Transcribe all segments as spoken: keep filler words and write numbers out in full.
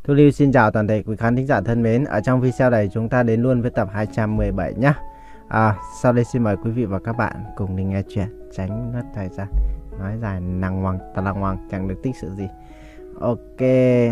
Thu Lưu xin chào toàn thể quý khán thính giả thân mến. Ở trong video này chúng ta đến luôn với tập hai trăm mười bảy nhé. À, sau đây xin mời quý vị và các bạn cùng đi nghe chuyện, tránh mất thời gian nói dài nằng ngoằng tà lằng ngoằng chẳng được tích sự gì. Ok.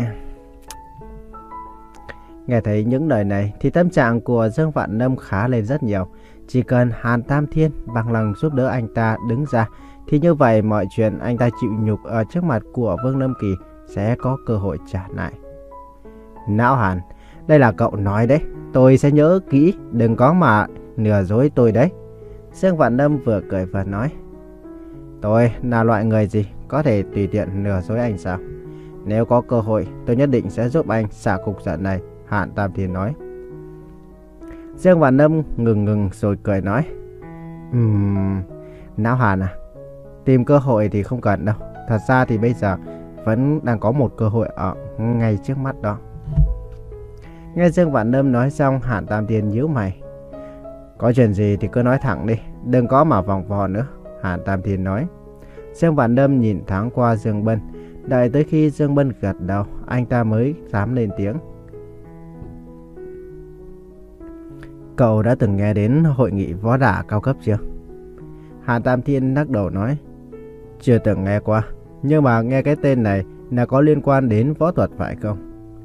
Nghe thấy những lời này thì tâm trạng của Dương Vạn Lâm khá lên rất nhiều. Chỉ cần Hàn Tam Thiên bằng lòng giúp đỡ anh ta đứng ra thì như vậy mọi chuyện anh ta chịu nhục ở trước mặt của Vương Lâm Kỳ sẽ có cơ hội trả lại. Não Hàn, đây là cậu nói đấy, tôi sẽ nhớ kỹ, đừng có mà lừa dối tôi đấy. Dương Vạn Lâm vừa cười vừa nói, tôi là loại người gì có thể tùy tiện lừa dối anh sao? Nếu có cơ hội tôi nhất định sẽ giúp anh xả cục giận này, Hàn Tam Thiên nói. Dương Vạn Lâm ngừng ngừng rồi cười nói, Ừm, Não Hàn à, tìm cơ hội thì không cần đâu. Thật ra thì bây giờ vẫn đang có một cơ hội ở ngay trước mắt đó. Nghe Dương Vạn Lâm nói xong, Hàn Tam Thiên nhíu mày. Có chuyện gì thì cứ nói thẳng đi, đừng có mà vòng vo nữa, Hàn Tam Thiên nói. Dương Vạn Lâm nhìn thoáng qua Dương Bân, đợi tới khi Dương Bân gật đầu, anh ta mới dám lên tiếng. Cậu đã từng nghe đến hội nghị võ đả cao cấp chưa? Hàn Tam Thiên lắc đầu nói, chưa từng nghe qua, nhưng mà nghe cái tên này là có liên quan đến võ thuật phải không?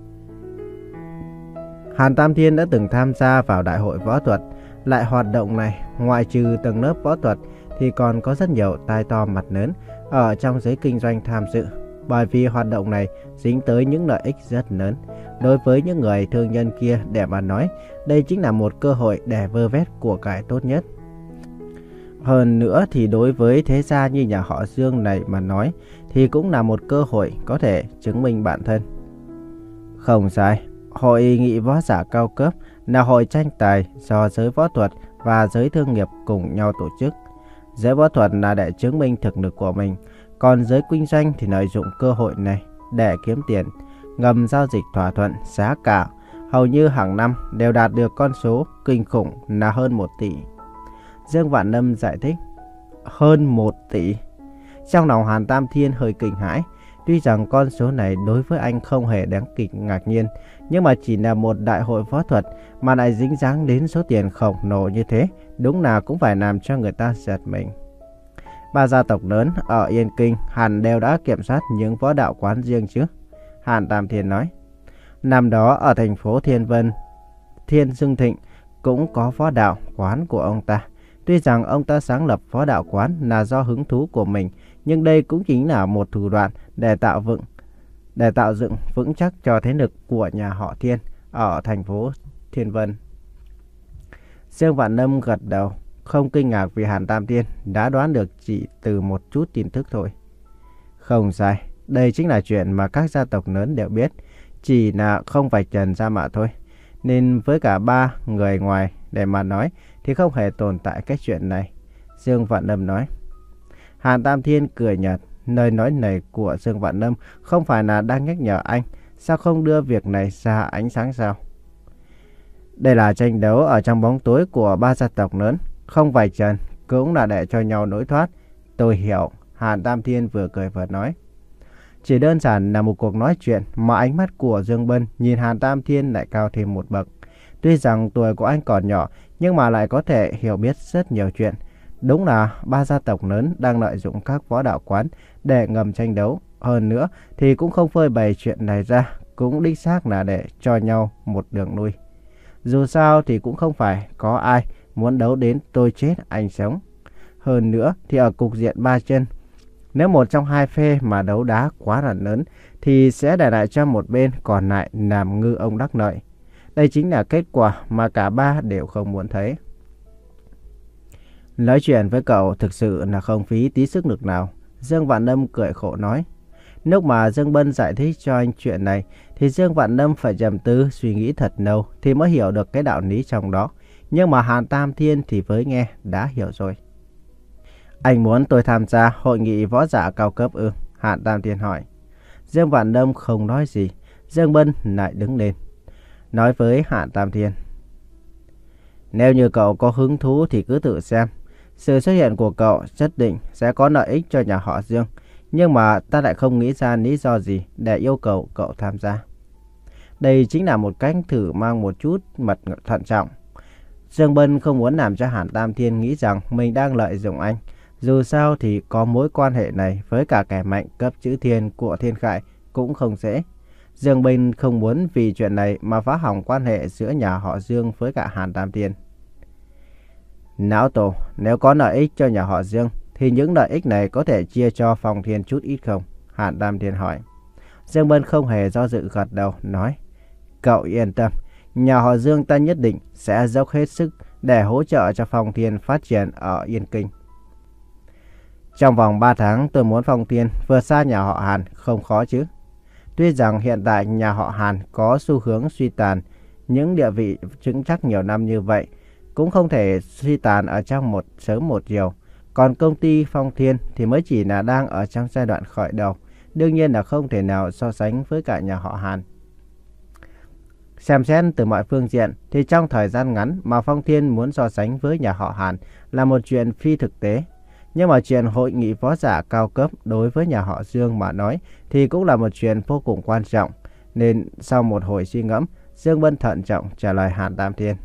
Hàn Tam Thiên đã từng tham gia vào đại hội võ thuật. Lại hoạt động này, ngoại trừ tầng lớp võ thuật thì còn có rất nhiều tai to mặt lớn ở trong giới kinh doanh tham dự. Bởi vì hoạt động này dính tới những lợi ích rất lớn. Đối với những người thương nhân kia để mà nói, đây chính là một cơ hội để vơ vét của cải tốt nhất. Hơn nữa thì đối với thế gia như nhà họ Dương này mà nói, thì cũng là một cơ hội có thể chứng minh bản thân. Không sai, hội nghị võ giả cao cấp là hội tranh tài do giới võ thuật và giới thương nghiệp cùng nhau tổ chức. Giới võ thuật là để chứng minh thực lực của mình, còn giới kinh doanh thì lợi dụng cơ hội này để kiếm tiền, ngầm giao dịch thỏa thuận giá cả, hầu như hàng năm đều đạt được con số kinh khủng là hơn một tỷ. Dương Vạn Lâm giải thích, hơn một tỷ. Trong lòng Hàn Tam Thiên hơi kinh hãi. Tuy rằng con số này đối với anh không hề đáng kịch ngạc nhiên, nhưng mà chỉ là một đại hội võ thuật mà lại dính dáng đến số tiền khổng lồ như thế, đúng là cũng phải làm cho người ta giật mình. Ba gia tộc lớn ở Yên Kinh hẳn đều đã kiểm soát những võ đạo quán riêng chứ? Hàn Tam Thiên nói. Năm đó ở thành phố Thiên Vân, Thiên Dương Thịnh cũng có võ đạo quán của ông ta. Tuy rằng ông ta sáng lập võ đạo quán là do hứng thú của mình, nhưng đây cũng chính là một thủ đoạn để tạo vững, để tạo dựng vững chắc cho thế lực của nhà họ Thiên ở thành phố Thiên Vân. Dương Vạn Lâm gật đầu, không kinh ngạc vì Hàn Tam Thiên đã đoán được chỉ từ một chút tin tức thôi. Không sai, đây chính là chuyện mà các gia tộc lớn đều biết, chỉ là không vạch trần ra mà thôi. Nên với cả ba người ngoài để mà nói thì không hề tồn tại cái chuyện này, Dương Vạn Lâm nói. Hàn Tam Thiên cười nhạt, lời nói này của Dương Vạn Lâm không phải là đang nhắc nhở anh, sao không đưa việc này ra ánh sáng sao? Đây là tranh đấu ở trong bóng tối của ba gia tộc lớn, không vạch trần cũng là để cho nhau nối thoát. Tôi hiểu, Hàn Tam Thiên vừa cười vừa nói. Chỉ đơn giản là một cuộc nói chuyện mà ánh mắt của Dương Bân nhìn Hàn Tam Thiên lại cao thêm một bậc. Tuy rằng tuổi của anh còn nhỏ nhưng mà lại có thể hiểu biết rất nhiều chuyện. Đúng là ba gia tộc lớn đang lợi dụng các võ đạo quán để ngầm tranh đấu. Hơn nữa thì cũng không phơi bày chuyện này ra, cũng đích xác là để cho nhau một đường lui. Dù sao thì cũng không phải có ai muốn đấu đến tôi chết anh sống. Hơn nữa thì ở cục diện ba chân, nếu một trong hai phe mà đấu đá quá là lớn thì sẽ để lại cho một bên còn lại làm ngư ông đắc lợi. Đây chính là kết quả mà cả ba đều không muốn thấy. Nói chuyện với cậu thực sự là không phí tí sức lực nào, Dương Vạn Lâm cười khổ nói. Lúc mà Dương Bân giải thích cho anh chuyện này thì Dương Vạn Lâm phải trầm tư suy nghĩ thật lâu thì mới hiểu được cái đạo lý trong đó. Nhưng mà Hàn Tam Thiên thì với nghe đã hiểu rồi. Anh muốn tôi tham gia hội nghị võ giả cao cấp ư? Hàn Tam Thiên hỏi. Dương Vạn Lâm không nói gì. Dương Bân lại đứng lên, nói với Hàn Tam Thiên. Nếu như cậu có hứng thú thì cứ tự xem. Sự xuất hiện của cậu nhất định sẽ có lợi ích cho nhà họ Dương. Nhưng mà ta lại không nghĩ ra lý do gì để yêu cầu cậu tham gia. Đây chính là một cách thử mang một chút mật thận trọng. Dương Bân không muốn làm cho Hàn Tam Thiên nghĩ rằng mình đang lợi dụng anh. Dù sao thì có mối quan hệ này với cả kẻ mạnh cấp chữ thiên của Thiên Khải cũng không dễ. Dương Bân không muốn vì chuyện này mà phá hỏng quan hệ giữa nhà họ Dương với cả Hàn Tam Thiên. Não tổ, nếu có lợi ích cho nhà họ Dương thì những lợi ích này có thể chia cho Phong Thiên chút ít không? Hàn Tam Thiên hỏi. Dương Bân không hề do dự gật đầu, nói: Cậu yên tâm, nhà họ Dương ta nhất định sẽ dốc hết sức để hỗ trợ cho Phong Thiên phát triển ở Yên Kinh. Trong vòng ba tháng tôi muốn Phong Thiên vượt xa nhà họ Hàn không khó chứ. Tuy rằng hiện tại nhà họ Hàn có xu hướng suy tàn, những địa vị vững chắc nhiều năm như vậy cũng không thể suy tàn ở trong một sớm một chiều. Còn công ty Phong Thiên thì mới chỉ là đang ở trong giai đoạn khởi đầu, đương nhiên là không thể nào so sánh với cả nhà họ Hàn. Xem xét từ mọi phương diện thì trong thời gian ngắn mà Phong Thiên muốn so sánh với nhà họ Hàn là một chuyện phi thực tế. Nhưng mà chuyện hội nghị võ giả cao cấp đối với nhà họ Dương mà nói thì cũng là một chuyện vô cùng quan trọng. Nên sau một hồi suy ngẫm, Dương Bân thận trọng trả lời Hàn Tam Thiên.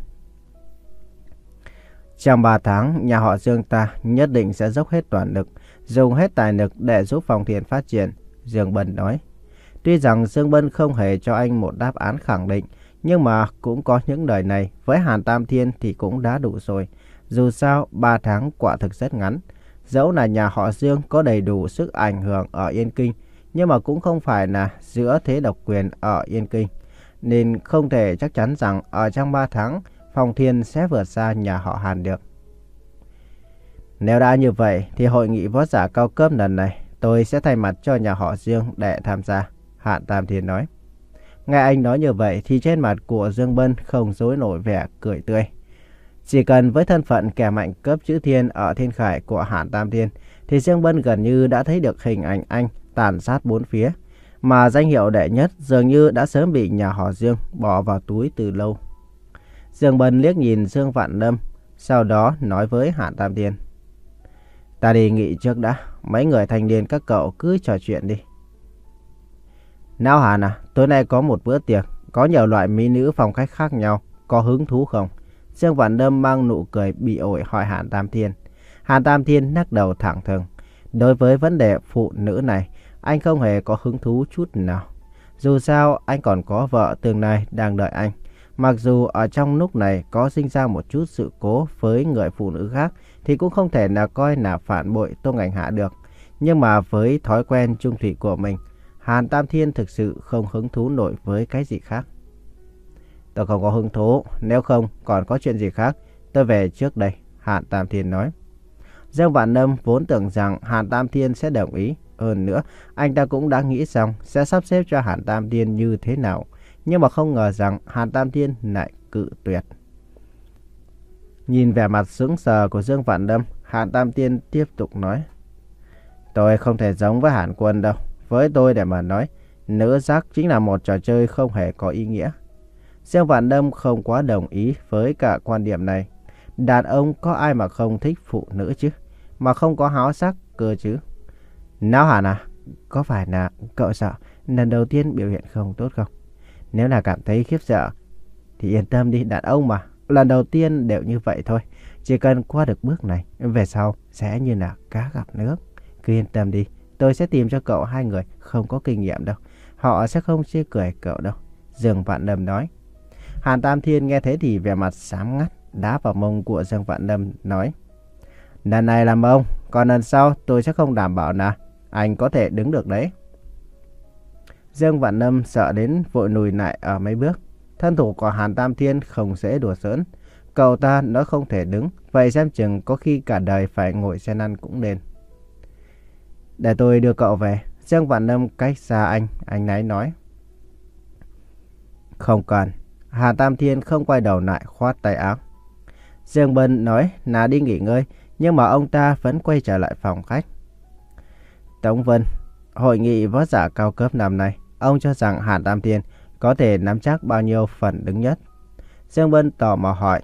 Trong ba tháng, nhà họ Dương ta nhất định sẽ dốc hết toàn lực, dùng hết tài lực để giúp Phong Thiên phát triển, Dương Bân nói. Tuy rằng Dương Bân không hề cho anh một đáp án khẳng định, nhưng mà cũng có những lời này với Hàn Tam Thiên thì cũng đã đủ rồi. Dù sao, ba tháng quả thực rất ngắn. Dẫu là nhà họ Dương có đầy đủ sức ảnh hưởng ở Yên Kinh, nhưng mà cũng không phải là giữa thế độc quyền ở Yên Kinh. Nên không thể chắc chắn rằng ở trong ba tháng, Phong Thiên sẽ vượt xa nhà họ Hàn được. Nếu đã như vậy thì hội nghị võ giả cao cấp lần này tôi sẽ thay mặt cho nhà họ Dương để tham gia, Hàn Tam Thiên nói. Nghe anh nói như vậy thì trên mặt của Dương Bân không giấu nổi vẻ cười tươi. Chỉ cần với thân phận kẻ mạnh cấp chữ thiên ở Thiên Khải của Hàn Tam Thiên thì Dương Bân gần như đã thấy được hình ảnh anh tàn sát bốn phía. Mà danh hiệu đệ nhất dường như đã sớm bị nhà họ Dương bỏ vào túi từ lâu. Dương Bân liếc nhìn Dương Vạn Lâm, sau đó nói với Hàn Tam Thiên. Ta đi nghỉ trước đã, mấy người thanh niên các cậu cứ trò chuyện đi. Nào Hàn à, tối nay có một bữa tiệc, có nhiều loại mỹ nữ phong cách khác nhau, có hứng thú không? Dương Vạn Lâm mang nụ cười bị ổi hỏi Hàn Tam Thiên. Hàn Tam Thiên lắc đầu thẳng thừng. Đối với vấn đề phụ nữ này, anh không hề có hứng thú chút nào. Dù sao, anh còn có vợ tương lai đang đợi anh. Mặc dù ở trong lúc này có sinh ra một chút sự cố với người phụ nữ khác, thì cũng không thể nào coi là phản bội Tô Ngạnh Hạ được. Nhưng mà với thói quen chung thủy của mình, Hàn Tam Thiên thực sự không hứng thú nổi với cái gì khác. Tôi không có hứng thú, nếu không còn có chuyện gì khác, tôi về trước đây, Hàn Tam Thiên nói. Dương Vạn Lâm vốn tưởng rằng Hàn Tam Thiên sẽ đồng ý. Hơn nữa, anh ta cũng đã nghĩ xong sẽ sắp xếp cho Hàn Tam Thiên như thế nào. Nhưng mà không ngờ rằng Hàn Tam Thiên lại cự tuyệt. Nhìn vẻ mặt sững sờ của Dương Vạn Lâm, Hàn Tam Thiên tiếp tục nói. Tôi không thể giống với Hàn Quân đâu. Với tôi để mà nói, nữ giác chính là một trò chơi không hề có ý nghĩa. Dương Vạn Lâm không quá đồng ý với cả quan điểm này. Đàn ông có ai mà không thích phụ nữ chứ, mà không có háo sắc cơ chứ. Nào Hàn à, có phải là cậu sợ lần đầu tiên biểu hiện không tốt không? Nếu là cảm thấy khiếp sợ thì yên tâm đi, đàn ông mà, lần đầu tiên đều như vậy thôi. Chỉ cần qua được bước này, về sau sẽ như là cá gặp nước. Cứ yên tâm đi, tôi sẽ tìm cho cậu hai người không có kinh nghiệm đâu. Họ sẽ không chê cười cậu đâu, Dương Vạn Lâm nói. Hàn Tam Thiên nghe thế thì vẻ mặt xám ngắt, đá vào mông của Dương Vạn Lâm nói. Lần này làm ông, còn lần sau tôi sẽ không đảm bảo là anh có thể đứng được đấy. Dương Vạn Lâm sợ đến vội lùi lại ở mấy bước. Thân thủ của Hàn Tam Thiên không dễ đùa giỡn. Cậu ta nói không thể đứng, vậy xem chừng có khi cả đời phải ngồi xe lăn cũng nên. Để tôi đưa cậu về. Dương Vạn Lâm cách xa anh, anh ấy nói. Không cần. Hàn Tam Thiên không quay đầu lại, khoát tay áo. Dương Bân nói là đi nghỉ ngơi, nhưng mà ông ta vẫn quay trở lại phòng khách. Tống Vân, hội nghị võ giả cao cấp năm nay, ông cho rằng Hàn Tam Thiên có thể nắm chắc bao nhiêu phần đứng nhất? Dương Bân tò mò hỏi.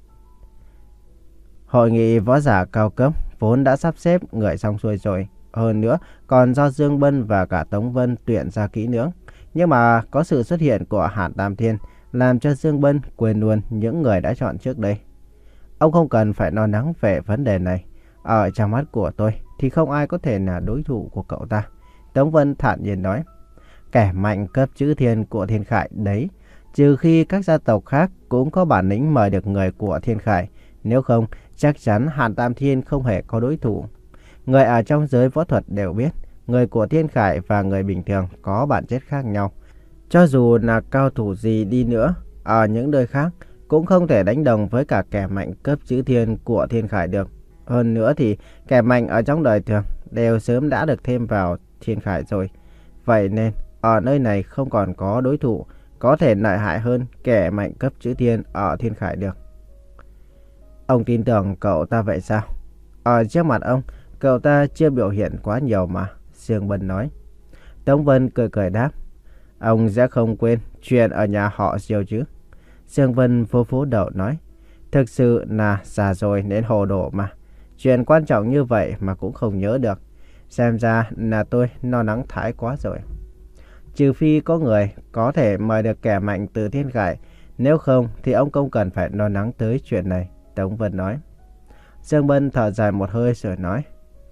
Hội nghị võ giả cao cấp vốn đã sắp xếp người xong xuôi rồi. Hơn nữa, còn do Dương Bân và cả Tống Vân tuyển ra kỹ lưỡng. Nhưng mà có sự xuất hiện của Hàn Tam Thiên làm cho Dương Bân quên luôn những người đã chọn trước đây. Ông không cần phải lo lắng về vấn đề này. Ở trong mắt của tôi thì không ai có thể là đối thủ của cậu ta. Tống Vân thản nhiên nói. Kẻ mạnh cấp chữ thiên của Thiên Khải đấy. Trừ khi các gia tộc khác cũng có bản lĩnh mời được người của Thiên Khải. Nếu không, chắc chắn Hàn Tam Thiên không hề có đối thủ. Người ở trong giới võ thuật đều biết, người của Thiên Khải và người bình thường có bản chất khác nhau. Cho dù là cao thủ gì đi nữa, ở những nơi khác cũng không thể đánh đồng với cả kẻ mạnh cấp chữ thiên của Thiên Khải được. Hơn nữa thì kẻ mạnh ở trong đời thường đều sớm đã được thêm vào Thiên Khải rồi. Vậy nên ở nơi này không còn có đối thủ có thể lợi hại hơn kẻ mạnh cấp chữ thiên ở Thiên Khải được. Ông tin tưởng cậu ta vậy sao? Ở trước mặt ông, cậu ta chưa biểu hiện quá nhiều mà, Dương Bân nói. Tống Vân cười cười đáp. Ông sẽ không quên chuyện ở nhà họ Diêu chứ? Dương Vân vô phố đầu nói. Thực sự là già rồi đến hồ đồ mà. Chuyện quan trọng như vậy mà cũng không nhớ được. Xem ra là tôi lo lắng thái quá rồi. Trừ phi có người có thể mời được kẻ mạnh từ Thiên Khải. Nếu không thì ông không cần phải lo lắng tới chuyện này, Tống Vân nói. Dương Bân thở dài một hơi rồi nói.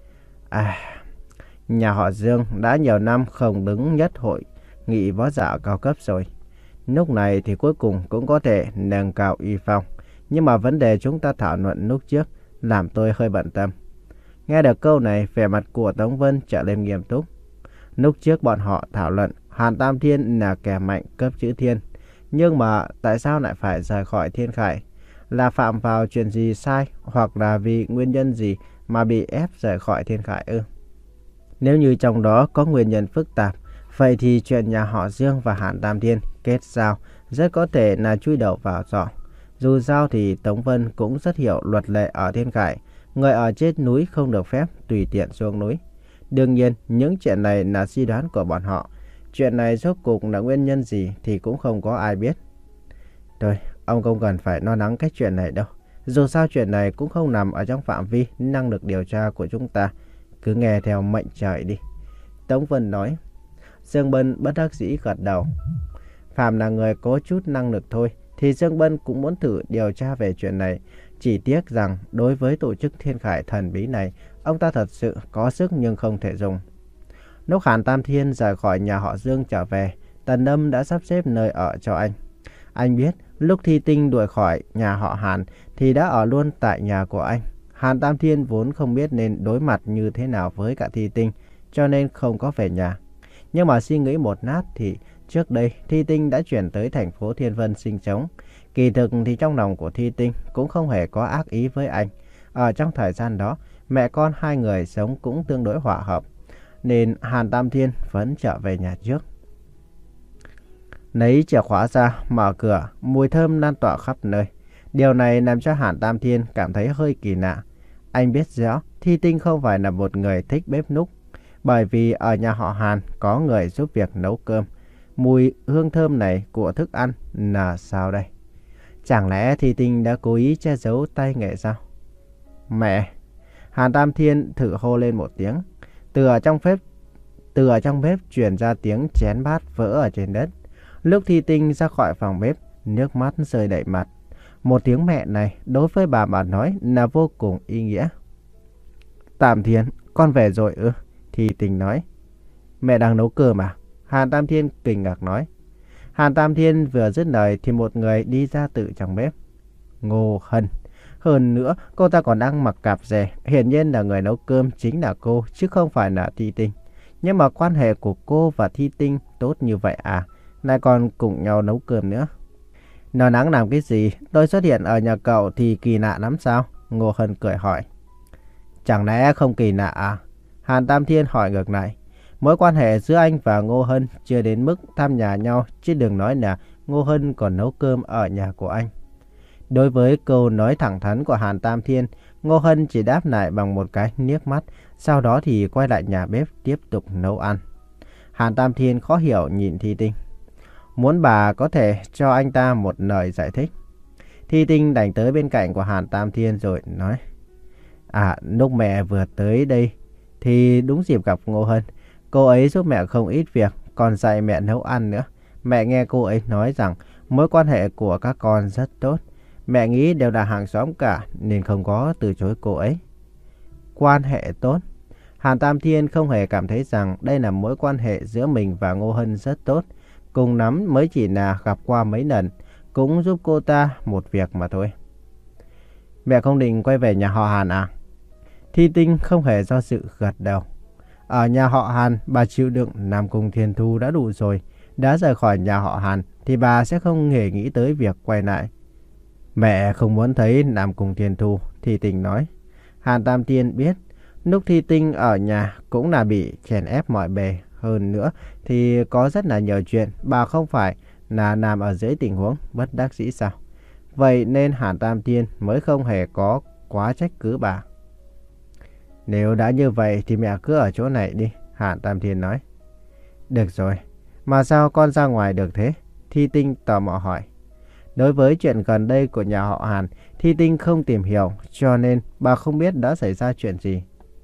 À, nhà họ Dương đã nhiều năm không đứng nhất hội nghị võ giả cao cấp rồi. Lúc này thì cuối cùng cũng có thể nâng cao uy phong. Nhưng mà vấn đề chúng ta thảo luận lúc trước làm tôi hơi bận tâm. Nghe được câu này, vẻ mặt của Tống Vân trở lên nghiêm túc. Lúc trước bọn họ thảo luận Hàn Tam Thiên là kẻ mạnh cấp chữ thiên. Nhưng mà tại sao lại phải rời khỏi Thiên Khải? Là phạm vào chuyện gì sai hoặc là vì nguyên nhân gì mà bị ép rời khỏi Thiên Khải ư? Nếu như trong đó có nguyên nhân phức tạp, vậy thì chuyện nhà họ Dương và Hàn Tam Thiên kết giao rất có thể là chui đầu vào giỏ. Dù sao thì Tống Vân cũng rất hiểu luật lệ ở Thiên Khải. Người ở trên núi không được phép tùy tiện xuống núi. Đương nhiên, những chuyện này là suy đoán của bọn họ. Chuyện này rốt cuộc là nguyên nhân gì thì cũng không có ai biết. Thôi, ông không cần phải lo lắng cái chuyện này đâu. Dù sao chuyện này cũng không nằm ở trong phạm vi năng lực điều tra của chúng ta. Cứ nghe theo mệnh trời đi, Tống Vân nói. Dương Bân bất đắc dĩ gật đầu. Phạm là người có chút năng lực thôi thì Dương Bân cũng muốn thử điều tra về chuyện này. Chỉ tiếc rằng đối với tổ chức Thiên Khải thần bí này, ông ta thật sự có sức nhưng không thể dùng. Lúc Hàn Tam Thiên rời khỏi nhà họ Dương trở về, Tần Âm đã sắp xếp nơi ở cho anh. Anh biết lúc Thi Tinh đuổi khỏi nhà họ Hàn thì đã ở luôn tại nhà của anh. Hàn Tam Thiên vốn không biết nên đối mặt như thế nào với cả Thi Tinh, cho nên không có về nhà. Nhưng mà suy nghĩ một lát thì trước đây Thi Tinh đã chuyển tới thành phố Thiên Vân sinh sống. Kỳ thực thì trong lòng của Thi Tinh cũng không hề có ác ý với anh. Ở trong thời gian đó, mẹ con hai người sống cũng tương đối hòa hợp, nên Hàn Tam Thiên vẫn trở về nhà trước. Lấy chìa khóa ra, mở cửa, mùi thơm lan tỏa khắp nơi. Điều này làm cho Hàn Tam Thiên cảm thấy hơi kỳ lạ. Anh biết rõ Thi Tinh không phải là một người thích bếp núc, bởi vì ở nhà họ Hàn có người giúp việc nấu cơm. Mùi hương thơm này của thức ăn là sao đây? Chẳng lẽ Thi Tinh đã cố ý che giấu tay nghề sao? Mẹ! Hàn Tam Thiên thử hô lên một tiếng. Từ ở trong bếp, từ ở trong bếp truyền ra tiếng chén bát vỡ ở trên đất. Lúc Thi Tinh ra khỏi phòng bếp, nước mắt rơi đầy mặt. Một tiếng mẹ này đối với bà mà nói là vô cùng ý nghĩa. Tam Thiên, con về rồi ư? Thi Tinh nói. Mẹ đang nấu cơm à? Hàn Tam Thiên kinh ngạc nói. Hàn Tam Thiên vừa dứt lời thì một người đi ra từ trong bếp. Ngô Hân. Hơn nữa, cô ta còn đang mặc cạp dè. Hiển nhiên là người nấu cơm chính là cô, chứ không phải là Thi Tinh. Nhưng mà quan hệ của cô và Thi Tinh tốt như vậy à? Lại còn cùng nhau nấu cơm nữa. Nó nắng làm cái gì? Tôi xuất hiện ở nhà cậu thì kỳ lạ lắm sao? Ngô Hân cười hỏi. Chẳng lẽ không kỳ lạ à? Hàn Tam Thiên hỏi ngược lại. Mối quan hệ giữa anh và Ngô Hân chưa đến mức thăm nhà nhau, chứ đừng nói là Ngô Hân còn nấu cơm ở nhà của anh. Đối với câu nói thẳng thắn của Hàn Tam Thiên, Ngô Hân chỉ đáp lại bằng một cái liếc mắt, sau đó thì quay lại nhà bếp tiếp tục nấu ăn. Hàn Tam Thiên khó hiểu nhìn Thi Tinh. Muốn bà có thể cho anh ta một lời giải thích. Thi Tinh đành tới bên cạnh của Hàn Tam Thiên rồi nói. À, lúc mẹ vừa tới đây thì đúng dịp gặp Ngô Hân. Cô ấy giúp mẹ không ít việc, còn dạy mẹ nấu ăn nữa. Mẹ nghe cô ấy nói rằng mối quan hệ của các con rất tốt. Mẹ nghĩ đều là hàng xóm cả nên không có từ chối cô ấy. Quan hệ tốt. Hàn Tam Thiên không hề cảm thấy rằng đây là mối quan hệ giữa mình và Ngô Hân rất tốt. Cùng lắm mới chỉ là gặp qua mấy lần, cũng giúp cô ta một việc mà thôi. Mẹ không định quay về nhà họ Hàn à? Thi Tinh không hề do dự gật đầu. Ở nhà họ Hàn, bà chịu đựng Nam Cung Thiên Thu đã đủ rồi. Đã rời khỏi nhà họ Hàn thì bà sẽ không hề nghĩ tới việc quay lại. Mẹ không muốn thấy Nam Cung Thiên Thu, Thi Tinh nói. Hàn Tam Thiên biết, lúc Thi Tinh ở nhà cũng là bị chèn ép mọi bề. Hơn nữa thì có rất là nhiều chuyện bà không phải là nằm ở dưới tình huống bất đắc dĩ sao. Vậy nên Hàn Tam Thiên mới không hề có quá trách cứ bà. Nếu đã như vậy thì mẹ cứ ở chỗ này đi, Hàn Tam Thiên nói. Được rồi, mà sao con ra ngoài được thế? Thi Tinh tò mò hỏi. Đối với chuyện gần đây của nhà họ Hàn, Thi Tinh không tìm hiểu, cho nên bà không biết đã xảy ra chuyện gì.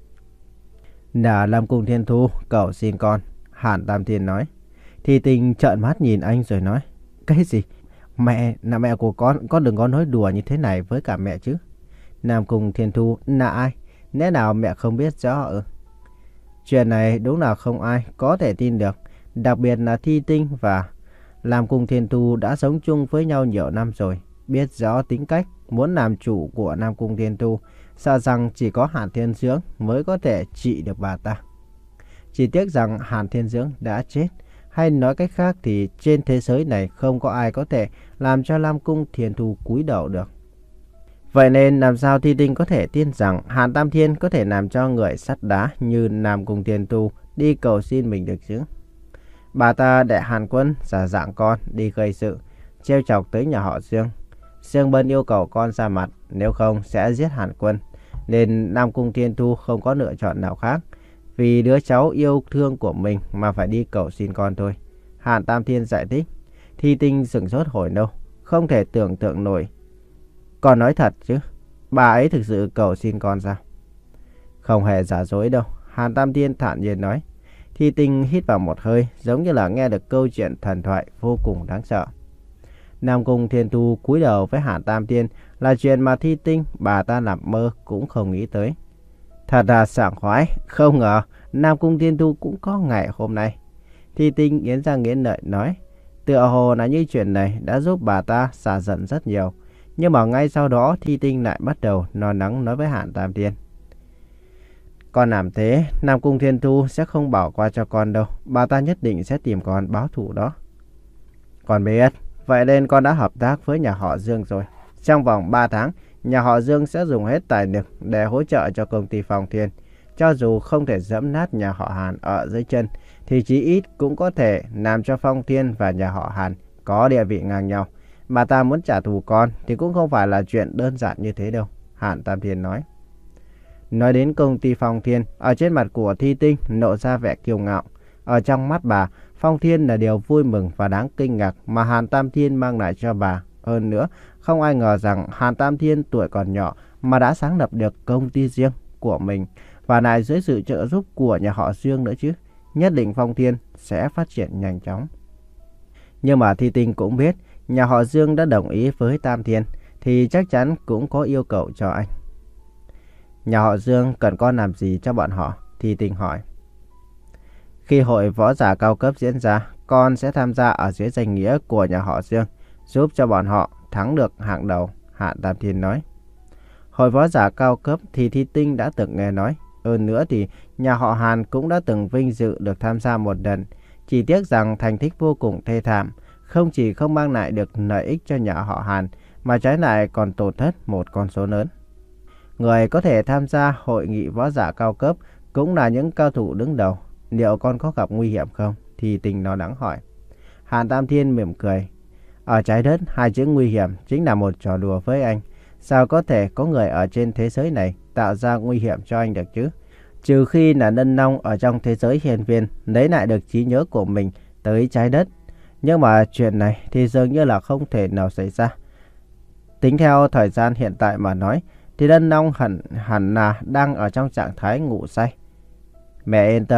Là Nam Cung Thiên Thu, cậu xin con, Hàn Tam Thiên nói. Thi Tinh trợn mắt nhìn anh rồi nói. Cái gì? Mẹ, là mẹ của con, con đừng có nói đùa như thế này với cả mẹ chứ. Nam Cung Thiên Thu là ai? Lẽ nào mẹ không biết rõ ư? Chuyện này đúng là không ai có thể tin được. Đặc biệt là Thi Tinh và Nam Cung Thiên Thu đã sống chung với nhau nhiều năm rồi. Biết rõ tính cách muốn làm chủ của Nam Cung Thiên Thu. Sợ rằng chỉ có Hàn Thiên Dưỡng mới có thể trị được bà ta. Chỉ tiếc rằng Hàn Thiên Dưỡng đã chết. Hay nói cách khác thì trên thế giới này không có ai có thể làm cho Nam Cung Thiên Thu cúi đầu được. Vậy nên làm sao Thi Tinh có thể tin rằng Hàn Tam Thiên có thể làm cho người sắt đá như Nam Cung Thiên Thu đi cầu xin mình được chứ? Bà ta để Hàn Quân giả dạng con đi gây sự, trêu chọc tới nhà họ Dương. Dương Bân yêu cầu con ra mặt, nếu không sẽ giết Hàn Quân. Nên Nam Cung Thiên Thu không có lựa chọn nào khác. Vì đứa cháu yêu thương của mình mà phải đi cầu xin con thôi. Hàn Tam Thiên giải thích. Thi Tinh sửng sốt hồi lâu, không thể tưởng tượng nổi. Con nói thật chứ, bà ấy thực sự cầu xin con sao? Không hề giả dối đâu, Hàn Tam Thiên thản nhiên nói. Thi Tinh hít vào một hơi, giống như là nghe được câu chuyện thần thoại vô cùng đáng sợ. Nam Cung Thiên Thu cúi đầu với Hàn Tam Thiên là chuyện mà Thi Tinh bà ta nằm mơ cũng không nghĩ tới. Thật là sảng khoái, không ngờ Nam Cung Thiên Thu cũng có ngày hôm nay. Thi Tinh nghiến răng nghiến lợi nói. Tựa hồ là như chuyện này đã giúp bà ta xả giận rất nhiều. Nhưng mà ngay sau đó Thi Tinh lại bắt đầu lo lắng nói với Hàn Tam Thiên. Con làm thế, Nam Cung Thiên Thu sẽ không bỏ qua cho con đâu. Bà ta nhất định sẽ tìm con báo thù đó. Con biết, vậy nên con đã hợp tác với nhà họ Dương rồi. Trong vòng ba tháng, nhà họ Dương sẽ dùng hết tài lực để hỗ trợ cho công ty Phong Thiên. Cho dù không thể giẫm nát nhà họ Hàn ở dưới chân, thì chí ít cũng có thể làm cho Phong Thiên và nhà họ Hàn có địa vị ngang nhau. Bà ta muốn trả thù con thì cũng không phải là chuyện đơn giản như thế đâu, Hàn Tam Thiên nói. Nói đến công ty Phong Thiên, ở trên mặt của Thi Tinh lộ ra vẻ kiêu ngạo. Ở trong mắt bà, Phong Thiên là điều vui mừng và đáng kinh ngạc mà Hàn Tam Thiên mang lại cho bà. Hơn nữa, không ai ngờ rằng Hàn Tam Thiên tuổi còn nhỏ mà đã sáng lập được công ty riêng của mình. Và lại dưới sự trợ giúp của nhà họ Dương nữa chứ. Nhất định Phong Thiên sẽ phát triển nhanh chóng. Nhưng mà Thi Tinh cũng biết, nhà họ Dương đã đồng ý với Tam Thiên thì chắc chắn cũng có yêu cầu cho anh. Nhà họ Dương cần con làm gì cho bọn họ? Thi Tinh hỏi. Khi hội võ giả cao cấp diễn ra, con sẽ tham gia ở dưới danh nghĩa của nhà họ Dương, giúp cho bọn họ thắng được hạng đầu, Hàn Tam Thiên nói. Hội võ giả cao cấp thì Thi Tinh đã từng nghe nói. Hơn nữa thì nhà họ Hàn cũng đã từng vinh dự được tham gia một lần. Chỉ tiếc rằng thành tích vô cùng thê thảm, không chỉ không mang lại được lợi ích cho nhà họ Hàn, mà trái lại còn tổn thất một con số lớn. Người có thể tham gia hội nghị võ giả cao cấp cũng là những cao thủ đứng đầu. Liệu con có gặp nguy hiểm không? Thi Tinh lo lắng hỏi. Hàn Tam Thiên mỉm cười. Ở trái đất, hai chữ nguy hiểm chính là một trò đùa với anh. Sao có thể có người ở trên thế giới này tạo ra nguy hiểm cho anh được chứ? Trừ khi là Nân Long ở trong thế giới hiền viên lấy lại được trí nhớ của mình tới trái đất. Nhưng mà chuyện này thì dường như là không thể nào xảy ra. Tính theo thời gian hiện tại mà nói, thì Nân Long hẳn, hẳn là đang ở trong trạng thái ngủ say. Mẹ yên tâm đi,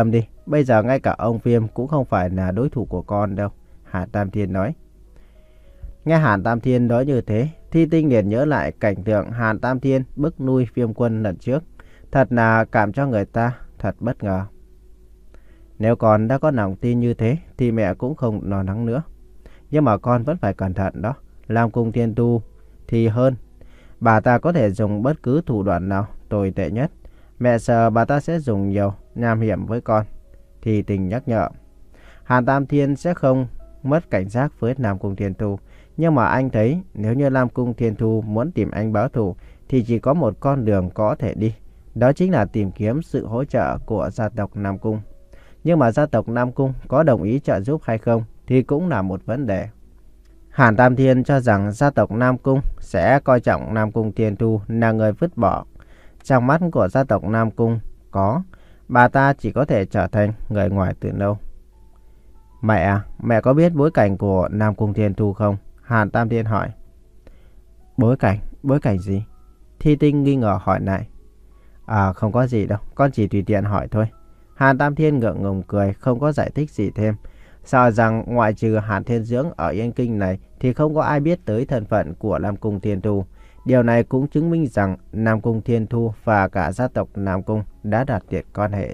bây giờ ngay cả ông Viêm cũng không phải là đối thủ của con đâu, Hàn Tam Thiên nói. Nghe Hàn Tam Thiên nói như thế, Thi Tinh liền nhớ lại cảnh tượng Hàn Tam Thiên bức nuôi Viêm Quân lần trước. Thật là cảm cho người ta thật bất ngờ. Nếu con đã có lòng tin như thế thì mẹ cũng không lo lắng nữa. Nhưng mà con vẫn phải cẩn thận đó. Làm Cung Thiên Tu thì hơn. Bà ta có thể dùng bất cứ thủ đoạn nào tồi tệ nhất. Mẹ sợ bà ta sẽ dùng nhiều nham hiểm với con. Thì Tình nhắc nhở. Hàn Tam Thiên sẽ không mất cảnh giác với Nam Cung Thiên Tu. Nhưng mà anh thấy nếu như Nam Cung Thiên Tu muốn tìm anh báo thù thì chỉ có một con đường có thể đi. Đó chính là tìm kiếm sự hỗ trợ của gia tộc Nam Cung. Nhưng mà gia tộc Nam Cung có đồng ý trợ giúp hay không thì cũng là một vấn đề. Hàn Tam Thiên cho rằng gia tộc Nam Cung sẽ coi trọng Nam Cung Thiên Tu là người vứt bỏ. Trong mắt của gia tộc Nam Cung có, bà ta chỉ có thể trở thành người ngoài từ lâu. Mẹ à, mẹ có biết bối cảnh của Nam Cung Thiên Tu không? Hàn Tam Thiên hỏi. Bối cảnh? Bối cảnh gì? Thi Tinh nghi ngờ hỏi lại. À không có gì đâu, con chỉ tùy tiện hỏi thôi. Hàn Tam Thiên ngượng ngùng cười, không có giải thích gì thêm. Sợ rằng ngoại trừ Hàn Thiên Dưỡng ở Yên Kinh này thì không có ai biết tới thân phận của Nam Cung Thiên Tu. Điều này cũng chứng minh rằng Nam Cung Thiên Tu và cả gia tộc Nam Cung đã đạt được quan hệ.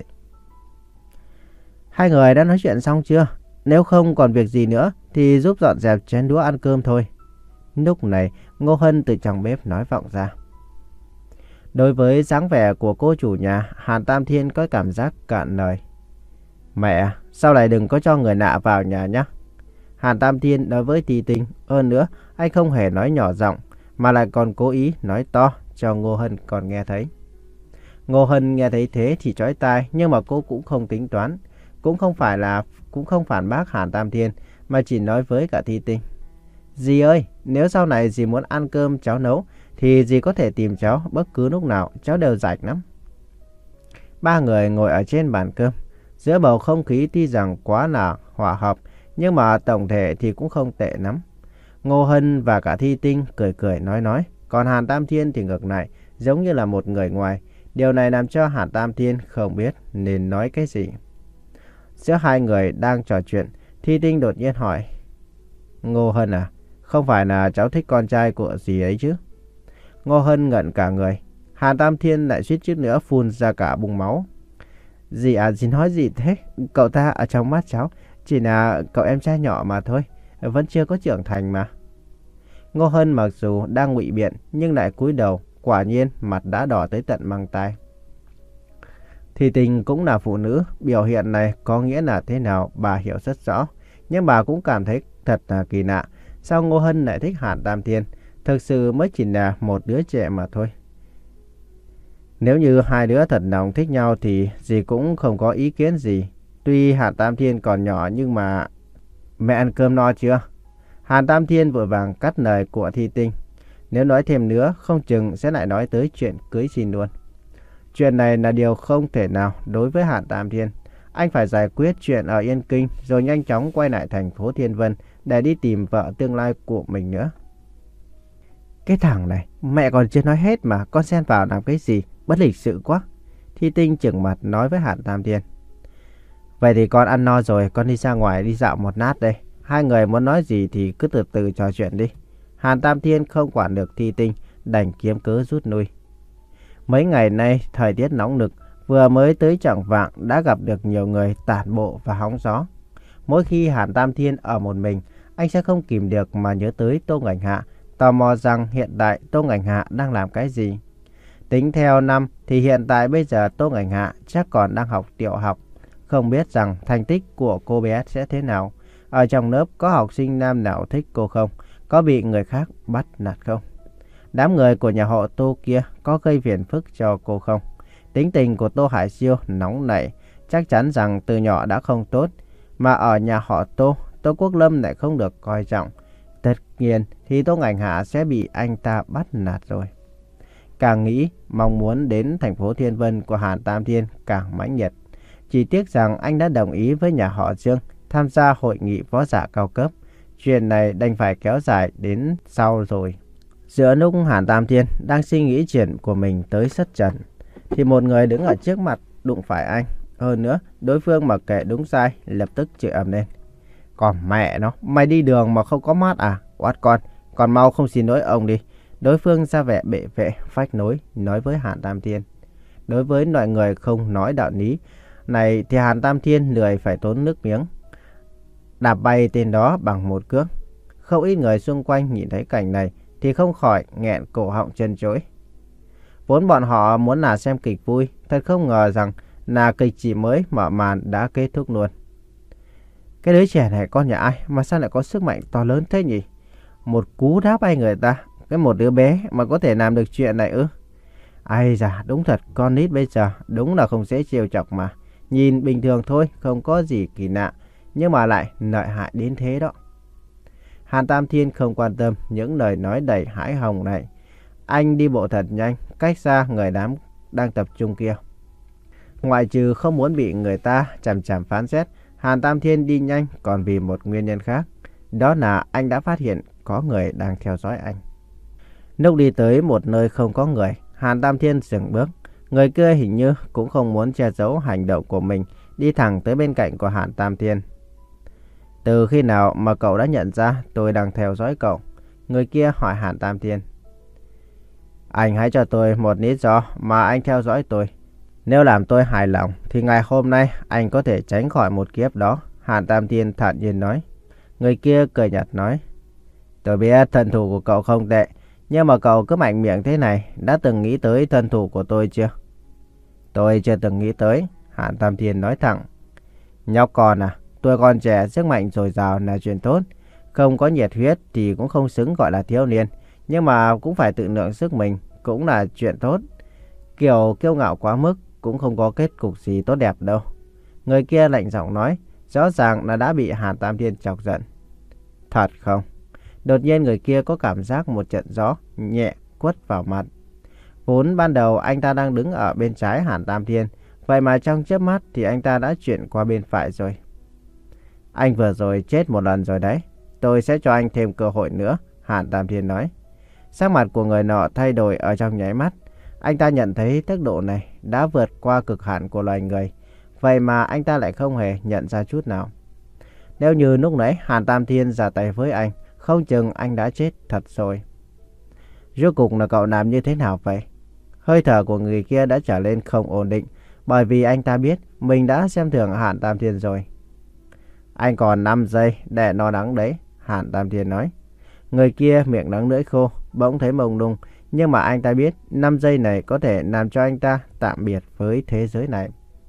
Hai người đã nói chuyện xong chưa? Nếu không còn việc gì nữa thì giúp dọn dẹp chén đũa ăn cơm thôi. Lúc này Ngô Hân từ trong bếp nói vọng ra. Đối với dáng vẻ của cô chủ nhà, Hàn Tam Thiên có cảm giác cạn lời. Mẹ, sau này đừng có cho người lạ vào nhà nhé. Hàn Tam Thiên nói với Thi Tinh. Hơn nữa, anh không hề nói nhỏ giọng, mà lại còn cố ý nói to cho Ngô Hân còn nghe thấy. Ngô Hân nghe thấy thế thì chói tai, nhưng mà cô cũng không tính toán. Cũng không phải là cũng không phản bác Hàn Tam Thiên, mà chỉ nói với cả Thi Tinh. Dì ơi, nếu sau này dì muốn ăn cơm cháu nấu, thì dì có thể tìm cháu bất cứ lúc nào, cháu đều rảnh lắm. Ba người ngồi ở trên bàn cơm. Giữa bầu không khí tuy rằng quá là hòa hợp, nhưng mà tổng thể thì cũng không tệ lắm. Ngô Hân và cả Thi Tinh cười cười nói nói. Còn Hàn Tam Thiên thì ngược lại, giống như là một người ngoài. Điều này làm cho Hàn Tam Thiên không biết nên nói cái gì. Giữa hai người đang trò chuyện, Thi Tinh đột nhiên hỏi. Ngô Hân à, không phải là cháu thích con trai của dì ấy chứ? Ngô Hân ngẩn cả người. Hàn Tam Thiên lại suýt chút nữa phun ra cả bùng máu. Dì à, dì nói gì thế? Cậu ta ở trong mắt cháu chỉ là cậu em trai nhỏ mà thôi, vẫn chưa có trưởng thành mà. Ngô Hân mặc dù đang ngụy biện nhưng lại cúi đầu, quả nhiên mặt đã đỏ tới tận mang tai. Thi Tinh cũng là phụ nữ, biểu hiện này có nghĩa là thế nào bà hiểu rất rõ, nhưng bà cũng cảm thấy thật là kỳ lạ. Sao Ngô Hân lại thích Hàn Tam Thiên? Thực sự mới chỉ là một đứa trẻ mà thôi. Nếu như hai đứa thật lòng thích nhau thì dì cũng không có ý kiến gì. Tuy Hàn Tam Thiên còn nhỏ nhưng mà... Mẹ ăn cơm no chưa? Hàn Tam Thiên vội vàng cắt lời của Thi Tinh. Nếu nói thêm nữa không chừng sẽ lại nói tới chuyện cưới xin luôn. Chuyện này là điều không thể nào đối với Hàn Tam Thiên. Anh phải giải quyết chuyện ở Yên Kinh rồi nhanh chóng quay lại thành phố Thiên Vân để đi tìm vợ tương lai của mình nữa. Cái thằng này, mẹ còn chưa nói hết mà con xen vào làm cái gì? Bất lịch sự quá. Thi Tinh trừng mặt nói với Hàn Tam Thiên. Vậy thì con ăn no rồi, con đi ra ngoài đi dạo một lát đây. Hai người muốn nói gì thì cứ từ từ trò chuyện đi. Hàn Tam Thiên không quản được Thi Tinh, đành kiếm cớ rút lui. Mấy ngày nay thời tiết nóng nực, vừa mới tới chạng vạng đã gặp được nhiều người tản bộ và hóng gió. Mỗi khi Hàn Tam Thiên ở một mình, anh sẽ không kìm được mà nhớ tới Tô Ngảnh Hạ, tò mò rằng hiện tại Tô Ngảnh Hạ đang làm cái gì. Tính theo năm thì hiện tại bây giờ Tô Ngảnh Hạ chắc còn đang học tiểu học. Không biết rằng thành tích của cô bé sẽ thế nào. Ở trong lớp có học sinh nam nào thích cô không? Có bị người khác bắt nạt không? Đám người của nhà họ Tô kia có gây phiền phức cho cô không? Tính tình của Tô Hải Siêu nóng nảy, chắc chắn rằng từ nhỏ đã không tốt. Mà ở nhà họ Tô, Tô Quốc Lâm lại không được coi trọng. Tất nhiên thì Tô Ngảnh Hạ sẽ bị anh ta bắt nạt rồi. Càng nghĩ, mong muốn đến thành phố Thiên Vân của Hàn Tam Thiên càng mãnh liệt. Chỉ tiếc rằng anh đã đồng ý với nhà họ Dương tham gia hội nghị võ giả cao cấp. Chuyện này đành phải kéo dài đến sau rồi. Giữa lúc Hàn Tam Thiên đang suy nghĩ chuyện của mình tới sất trần, thì một người đứng ở trước mặt đụng phải anh. Hơn nữa, đối phương mặc kệ đúng sai, lập tức chửi ầm lên. Còn mẹ nó, mày đi đường mà không có mắt à? Oát con, còn mau không xin lỗi ông đi. Đối phương ra vẻ bệ vệ, phách nối, nói với Hàn Tam Thiên. Đối với loại người không nói đạo lý này thì Hàn Tam Thiên lười phải tốn nước miếng, đạp bay tên đó bằng một cước. Không ít người xung quanh nhìn thấy cảnh này thì không khỏi nghẹn cổ họng chân chối. Vốn bọn họ muốn là xem kịch vui, thật không ngờ rằng là kịch chỉ mới mở màn đã kết thúc luôn. Cái đứa trẻ này con nhà ai mà sao lại có sức mạnh to lớn thế nhỉ? Một cú đá bay người ta, cái một đứa bé mà có thể làm được chuyện này ư? Ai da, đúng thật, con nít bây giờ đúng là không dễ trêu chọc mà. Nhìn bình thường thôi, không có gì kỳ lạ, nhưng mà lại lợi hại đến thế đó. Hàn Tam Thiên không quan tâm những lời nói đầy hãi hùng này. Anh đi bộ thật nhanh, cách xa người đám đang tập trung kia. Ngoại trừ không muốn bị người ta chằm chằm phán xét, Hàn Tam Thiên đi nhanh còn vì một nguyên nhân khác. Đó là anh đã phát hiện có người đang theo dõi anh. Lúc đi tới một nơi không có người, Hàn Tam Thiên dừng bước. Người kia hình như cũng không muốn che giấu hành động của mình, đi thẳng tới bên cạnh của Hàn Tam Thiên. Từ khi nào mà cậu đã nhận ra tôi đang theo dõi cậu? Người kia hỏi Hàn Tam Thiên. Anh hãy cho tôi một lý do mà anh theo dõi tôi. Nếu làm tôi hài lòng thì ngày hôm nay anh có thể tránh khỏi một kiếp đó. Hàn Tam Thiên thản nhiên nói. Người kia cười nhạt nói. Tôi biết thân thủ của cậu không tệ, nhưng mà cậu cứ mạnh miệng thế này, đã từng nghĩ tới thân thủ của tôi chưa? Tôi chưa từng nghĩ tới, Hàn Tam Thiên nói thẳng. Nhóc con à, tôi còn trẻ, sức mạnh dồi dào là chuyện tốt. Không có nhiệt huyết thì cũng không xứng gọi là thiếu niên, nhưng mà cũng phải tự lượng sức mình, cũng là chuyện tốt. Kiểu kiêu ngạo quá mức cũng không có kết cục gì tốt đẹp đâu. Người kia lạnh giọng nói, rõ ràng là đã bị Hàn Tam Thiên chọc giận. Thật không? Đột nhiên người kia có cảm giác một trận gió nhẹ quất vào mặt. Vốn ban đầu anh ta đang đứng ở bên trái Hàn Tam Thiên, vậy mà trong chớp mắt thì anh ta đã chuyển qua bên phải rồi. Anh vừa rồi chết một lần rồi đấy, tôi sẽ cho anh thêm cơ hội nữa, Hàn Tam Thiên nói. Sắc mặt của người nọ thay đổi ở trong nháy mắt. Anh ta nhận thấy tốc độ này đã vượt qua cực hạn của loài người, vậy mà anh ta lại không hề nhận ra chút nào. Nếu như lúc nãy Hàn Tam Thiên ra tay với anh, không chừng anh đã chết thật rồi. Rốt cuộc là cậu làm như thế nào vậy? Hơi thở của người kia đã trở lên không ổn định, bởi vì anh ta biết mình đã xem thường Hàn Tam Thiên rồi. Anh còn năm giây để no nắng đấy, Hàn Tam Thiên nói. Người kia miệng đắng lưỡi khô, bỗng thấy mông lung, nhưng mà anh ta biết năm giây này có thể làm cho anh ta tạm biệt với thế giới này.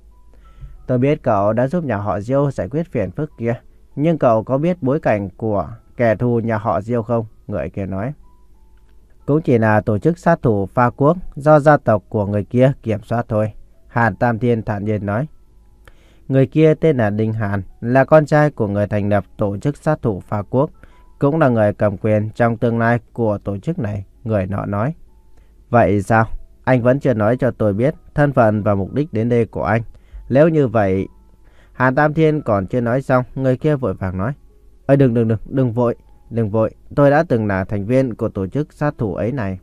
Tôi biết cậu đã giúp nhà họ Diêu giải quyết phiền phức kia, nhưng cậu có biết bối cảnh của kẻ thù nhà họ Diêu không? Người kia nói. Cũng chỉ là tổ chức sát thủ pha quốc do gia tộc của người kia kiểm soát thôi, Hàn Tam Thiên thản nhiên nói. Người kia tên là Đinh Hàn, là con trai của người thành lập tổ chức sát thủ pha quốc, cũng là người cầm quyền trong tương lai của tổ chức này, người nọ nói. Vậy sao? Anh vẫn chưa nói cho tôi biết thân phận và mục đích đến đây của anh. Nếu như vậy... Hàn Tam Thiên còn chưa nói xong, người kia vội vàng nói. Ơi đừng đừng đừng, đừng vội, đừng vội. Tôi đã từng là thành viên của tổ chức sát thủ ấy này.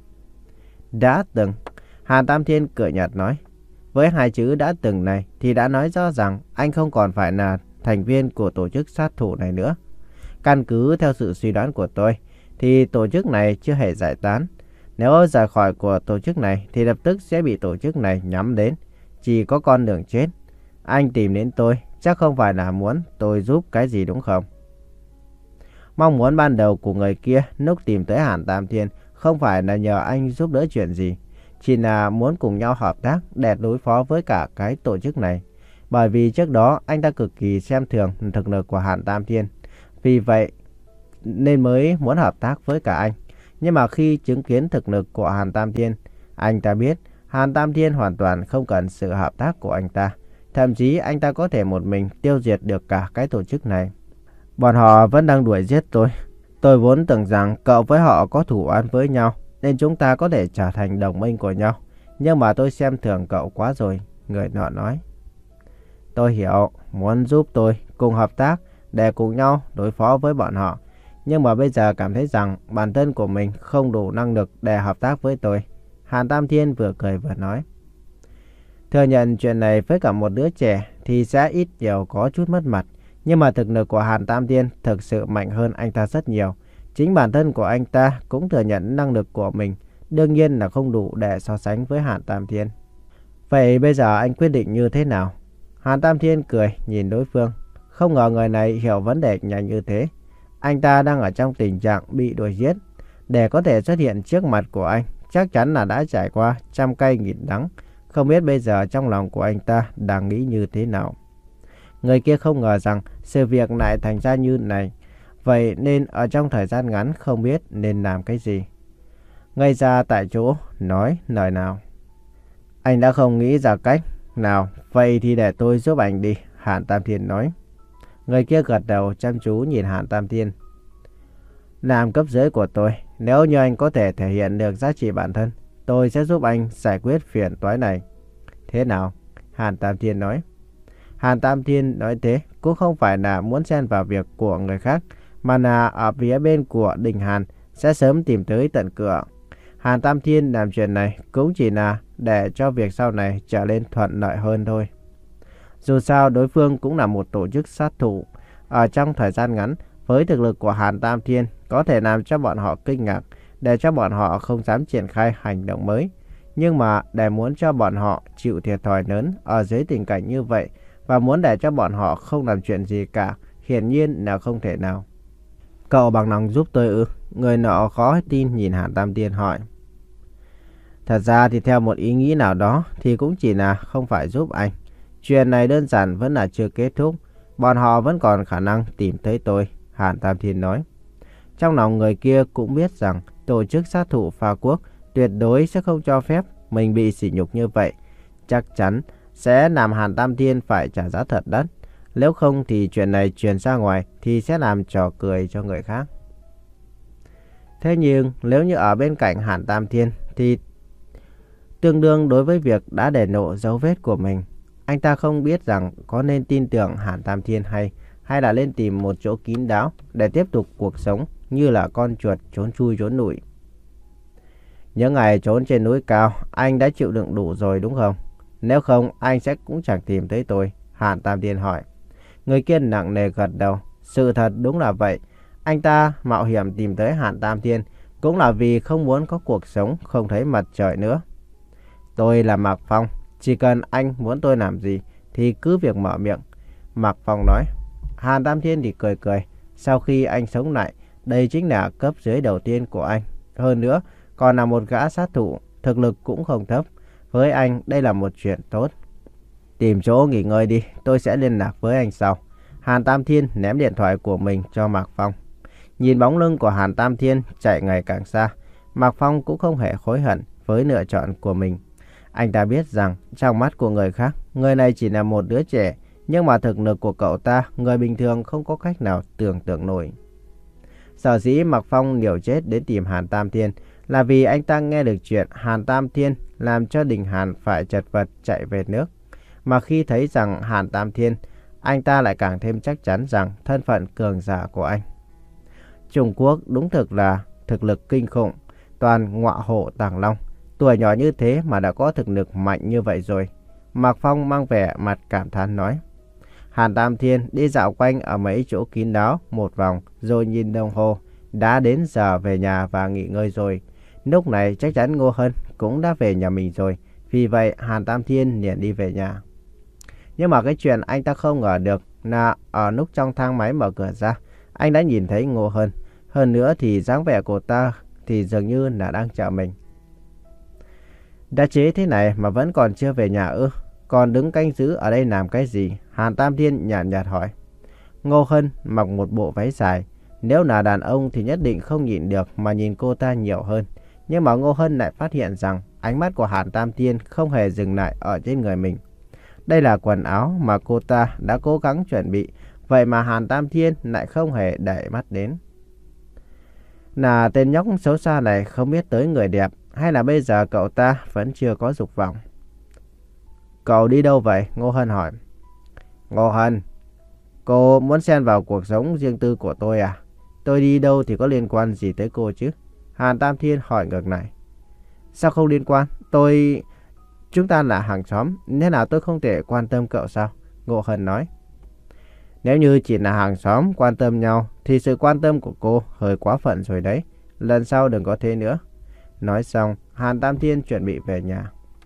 Đã từng? Hàn Tam Thiên cười nhạt nói. Với hai chữ đã từng này thì đã nói rõ rằng anh không còn phải là thành viên của tổ chức sát thủ này nữa. Căn cứ theo sự suy đoán của tôi thì tổ chức này chưa hề giải tán. Nếu rời khỏi của tổ chức này thì lập tức sẽ bị tổ chức này nhắm đến. Chỉ có con đường chết. Anh tìm đến tôi chắc không phải là muốn tôi giúp cái gì đúng không? Mong muốn ban đầu của người kia lúc tìm tới Hàn Tam Thiên không phải là nhờ anh giúp đỡ chuyện gì, chỉ là muốn cùng nhau hợp tác để đối phó với cả cái tổ chức này. Bởi vì trước đó anh ta cực kỳ xem thường thực lực của Hàn Tam Thiên, vì vậy nên mới muốn hợp tác với cả anh. Nhưng mà khi chứng kiến thực lực của Hàn Tam Thiên, anh ta biết Hàn Tam Thiên hoàn toàn không cần sự hợp tác của anh ta. Thậm chí anh ta có thể một mình tiêu diệt được cả cái tổ chức này. Bọn họ vẫn đang đuổi giết tôi. Tôi vốn tưởng rằng cậu với họ có thù oán với nhau, nên chúng ta có thể trở thành đồng minh của nhau. Nhưng mà tôi xem thường cậu quá rồi, người nọ nói. Tôi hiểu, muốn giúp tôi cùng hợp tác để cùng nhau đối phó với bọn họ. Nhưng mà bây giờ cảm thấy rằng bản thân của mình không đủ năng lực để hợp tác với tôi. Hàn Tam Thiên vừa cười vừa nói. Thừa nhận chuyện này với cả một đứa trẻ thì sẽ ít nhiều có chút mất mặt. Nhưng mà thực lực của Hàn Tam Thiên thực sự mạnh hơn anh ta rất nhiều. Chính bản thân của anh ta cũng thừa nhận năng lực của mình. Đương nhiên là không đủ để so sánh với Hàn Tam Thiên. Vậy bây giờ anh quyết định như thế nào? Hàn Tam Thiên cười nhìn đối phương. Không ngờ người này hiểu vấn đề nhanh như thế. Anh ta đang ở trong tình trạng bị đuổi giết. Để có thể xuất hiện trước mặt của anh, chắc chắn là đã trải qua trăm cay nghìn đắng. Không biết bây giờ trong lòng của anh ta đang nghĩ như thế nào. Người kia không ngờ rằng sự việc lại thành ra như này. Vậy nên ở trong thời gian ngắn không biết nên làm cái gì. Ngây ra tại chỗ, nói lời nào. Anh đã không nghĩ ra cách nào, vậy thì để tôi giúp anh đi, Hàn Tam Thiên nói. Người kia gật đầu chăm chú nhìn Hàn Tam Thiên. Làm cấp dưới của tôi, nếu như anh có thể thể hiện được giá trị bản thân, tôi sẽ giúp anh giải quyết phiền toái này. Thế nào? Hàn Tam Thiên nói. Hàn Tam Thiên nói thế cũng không phải là muốn xen vào việc của người khác, mà là ở phía bên của Đình Hàn sẽ sớm tìm tới tận cửa. Hàn Tam Thiên làm chuyện này cũng chỉ là để cho việc sau này trở nên thuận lợi hơn thôi. Dù sao đối phương cũng là một tổ chức sát thủ. Ở trong thời gian ngắn, với thực lực của Hàn Tam Thiên có thể làm cho bọn họ kinh ngạc, để cho bọn họ không dám triển khai hành động mới. Nhưng mà để muốn cho bọn họ chịu thiệt thòi lớn ở dưới tình cảnh như vậy, và muốn để cho bọn họ không làm chuyện gì cả, hiển nhiên là không thể nào. Cậu bằng lòng giúp tôi ư? Người nọ khó tin nhìn Hàn Tam Thiên hỏi. Thật ra thì theo một ý nghĩ nào đó thì cũng chỉ là không phải giúp anh. Chuyện này đơn giản vẫn là chưa kết thúc. Bọn họ vẫn còn khả năng tìm thấy tôi, Hàn Tam Thiên nói. Trong lòng người kia cũng biết rằng tổ chức sát thủ Phà Quốc tuyệt đối sẽ không cho phép mình bị sỉ nhục như vậy. Chắc chắn sẽ làm Hàn Tam Thiên phải trả giá thật đắt. Nếu không thì chuyện này truyền ra ngoài thì sẽ làm trò cười cho người khác. Thế nhưng nếu như ở bên cạnh Hàn Tam Thiên thì tương đương đối với việc đã để lộ dấu vết của mình. Anh ta không biết rằng có nên tin tưởng Hàn Tam Thiên hay hay là lên tìm một chỗ kín đáo để tiếp tục cuộc sống như là con chuột trốn chui trốn lủi. Những ngày trốn trên núi cao, anh đã chịu đựng đủ rồi đúng không? Nếu không, anh sẽ cũng chẳng tìm thấy tôi, Hàn Tam Thiên hỏi. Người kia nặng nề gật đầu. Sự thật đúng là vậy. Anh ta mạo hiểm tìm tới Hàn Tam Thiên cũng là vì không muốn có cuộc sống không thấy mặt trời nữa. Tôi là Mạc Phong. Chỉ cần anh muốn tôi làm gì thì cứ việc mở miệng, Mạc Phong nói. Hàn Tam Thiên thì cười cười. Sau khi anh sống lại, đây chính là cấp dưới đầu tiên của anh. Hơn nữa, còn là một gã sát thủ, thực lực cũng không thấp. Với anh, đây là một chuyện tốt. Tìm chỗ nghỉ ngơi đi, tôi sẽ liên lạc với anh sau. Hàn Tam Thiên ném điện thoại của mình cho Mạc Phong. Nhìn bóng lưng của Hàn Tam Thiên chạy ngày càng xa, Mạc Phong cũng không hề hối hận với lựa chọn của mình. Anh ta biết rằng trong mắt của người khác, người này chỉ là một đứa trẻ, nhưng mà thực lực của cậu ta, người bình thường không có cách nào tưởng tượng nổi. Sở dĩ Mạc Phong liều chết đến tìm Hàn Tam Thiên là vì anh ta nghe được chuyện Hàn Tam Thiên làm cho Đình Hàn phải chật vật chạy về nước. Mà khi thấy rằng Hàn Tam Thiên, anh ta lại càng thêm chắc chắn rằng thân phận cường giả của anh. Trung Quốc đúng thực là thực lực kinh khủng, toàn ngọa hổ tàng long. Tuổi nhỏ như thế mà đã có thực lực mạnh như vậy rồi. Mạc Phong mang vẻ mặt cảm thán nói. Hàn Tam Thiên đi dạo quanh ở mấy chỗ kín đáo một vòng rồi nhìn đồng hồ. Đã đến giờ về nhà và nghỉ ngơi rồi. Lúc này chắc chắn Ngô Hân cũng đã về nhà mình rồi. Vì vậy Hàn Tam Thiên liền đi về nhà. Nhưng mà cái chuyện anh ta không ngờ được là ở lúc trong thang máy mở cửa ra, anh đã nhìn thấy Ngô Hân. Hơn nữa thì dáng vẻ của ta thì dường như là đang chờ mình. Đã chế thế này mà vẫn còn chưa về nhà ư? Còn đứng canh giữ ở đây làm cái gì? Hàn Tam Thiên nhàn nhạt hỏi. Ngô Hân mặc một bộ váy dài. Nếu là đàn ông thì nhất định không nhịn được mà nhìn cô ta nhiều hơn. Nhưng mà Ngô Hân lại phát hiện rằng ánh mắt của Hàn Tam Thiên không hề dừng lại ở trên người mình. Đây là quần áo mà cô ta đã cố gắng chuẩn bị. Vậy mà Hàn Tam Thiên lại không hề để mắt đến. Là tên nhóc xấu xa này không biết tới người đẹp, hay là bây giờ cậu ta vẫn chưa có dục vọng? Cậu đi đâu vậy? Ngô Hân hỏi. Ngô Hân, cô muốn xen vào cuộc sống riêng tư của tôi à? Tôi đi đâu thì có liên quan gì tới cô chứ? Hàn Tam Thiên hỏi ngược lại. Sao không liên quan? Tôi... chúng ta là hàng xóm, nên nào tôi không thể quan tâm cậu sao? Ngộ Hân nói. Nếu như chỉ là hàng xóm quan tâm nhau thì sự quan tâm của cô hơi quá phận rồi đấy. Lần sau đừng có thế nữa. Nói xong, Hàn Tam Thiên chuẩn bị về nhà.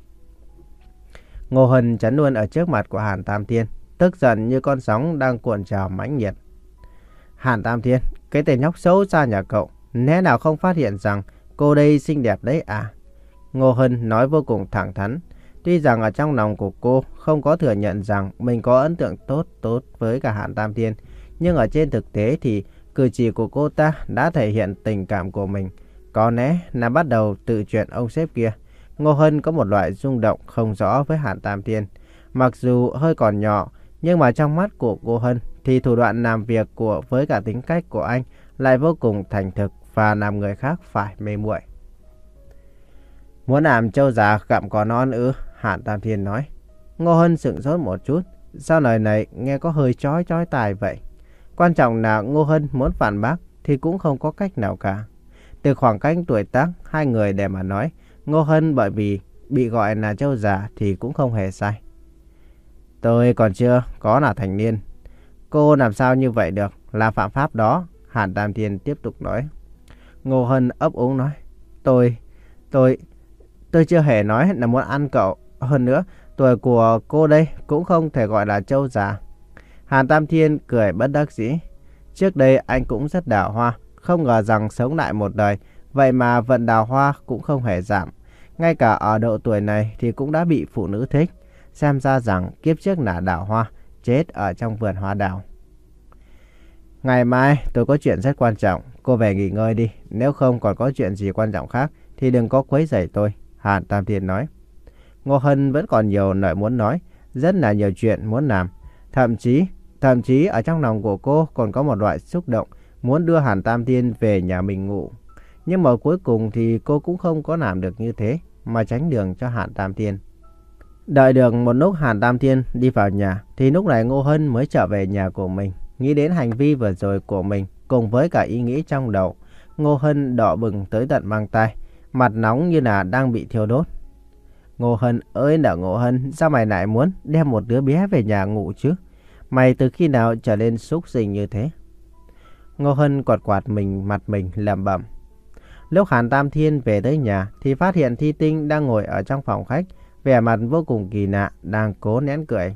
Ngô Hân chắn luôn ở trước mặt của Hàn Tam Thiên, tức giận như con sóng đang cuộn trào mãnh liệt. Hàn Tam Thiên, cái tên nhóc xấu xa nhà cậu, lẽ nào không phát hiện rằng cô đây xinh đẹp đấy à? Ngô Hân nói vô cùng thẳng thắn. Tuy rằng ở trong lòng của cô không có thừa nhận rằng mình có ấn tượng tốt tốt với cả Hàn Tam Thiên, nhưng ở trên thực tế thì cử chỉ của cô ta đã thể hiện tình cảm của mình. Có lẽ là bắt đầu từ chuyện ông sếp kia, Ngô Hân có một loại rung động không rõ với Hàn Tam Thiên. Mặc dù hơi còn nhỏ, nhưng mà trong mắt của cô Hân thì thủ đoạn làm việc của với cả tính cách của anh lại vô cùng thành thực và làm người khác phải mê muội. Muốn làm trâu già gặm cỏ non ư? Hàn Tam Thiên nói. Ngô Hân sững sốt một chút. Sao lời này nghe có hơi chói chói tai vậy? Quan trọng là Ngô Hân muốn phản bác thì cũng không có cách nào cả. Từ khoảng cách tuổi tác hai người để mà nói, Ngô Hân bởi vì bị gọi là trâu già thì cũng không hề sai. Tôi còn chưa có là thành niên. Cô làm sao như vậy được, là phạm pháp đó. Hàn Tam Thiên tiếp tục nói. Ngô Hân ấp úng nói. Tôi, tôi, tôi chưa hề nói là muốn ăn cậu. Hơn nữa, tuổi của cô đây cũng không thể gọi là trâu già. Hàn Tam Thiên cười bất đắc dĩ. Trước đây anh cũng rất đào hoa, không ngờ rằng sống lại một đời, vậy mà vận đào hoa cũng không hề giảm. Ngay cả ở độ tuổi này thì cũng đã bị phụ nữ thích. Xem ra rằng kiếp trước là đào hoa, chết ở trong vườn hoa đào. Ngày mai tôi có chuyện rất quan trọng, cô về nghỉ ngơi đi. Nếu không còn có chuyện gì quan trọng khác thì đừng có quấy rầy tôi, Hàn Tam Thiên nói. Ngô Hân vẫn còn nhiều lời muốn nói, rất là nhiều chuyện muốn làm. Thậm chí, thậm chí ở trong lòng của cô còn có một loại xúc động muốn đưa Hàn Tam Thiên về nhà mình ngủ. Nhưng mà cuối cùng thì cô cũng không có làm được như thế, mà tránh đường cho Hàn Tam Thiên. Đợi được một lúc Hàn Tam Thiên đi vào nhà, thì lúc này Ngô Hân mới trở về nhà của mình. Nghĩ đến hành vi vừa rồi của mình, cùng với cả ý nghĩ trong đầu, Ngô Hân đỏ bừng tới tận mang tai, mặt nóng như là đang bị thiêu đốt. Ngô Hân ơi là Ngô Hân, sao mày lại muốn đem một đứa bé về nhà ngủ chứ? Mày từ khi nào trở nên súc sinh như thế? Ngô Hân quạt quạt mình mặt mình lẩm bẩm. Lúc Hàn Tam Thiên về tới nhà thì phát hiện Thi Tinh đang ngồi ở trong phòng khách, vẻ mặt vô cùng kỳ lạ, đang cố nén cười.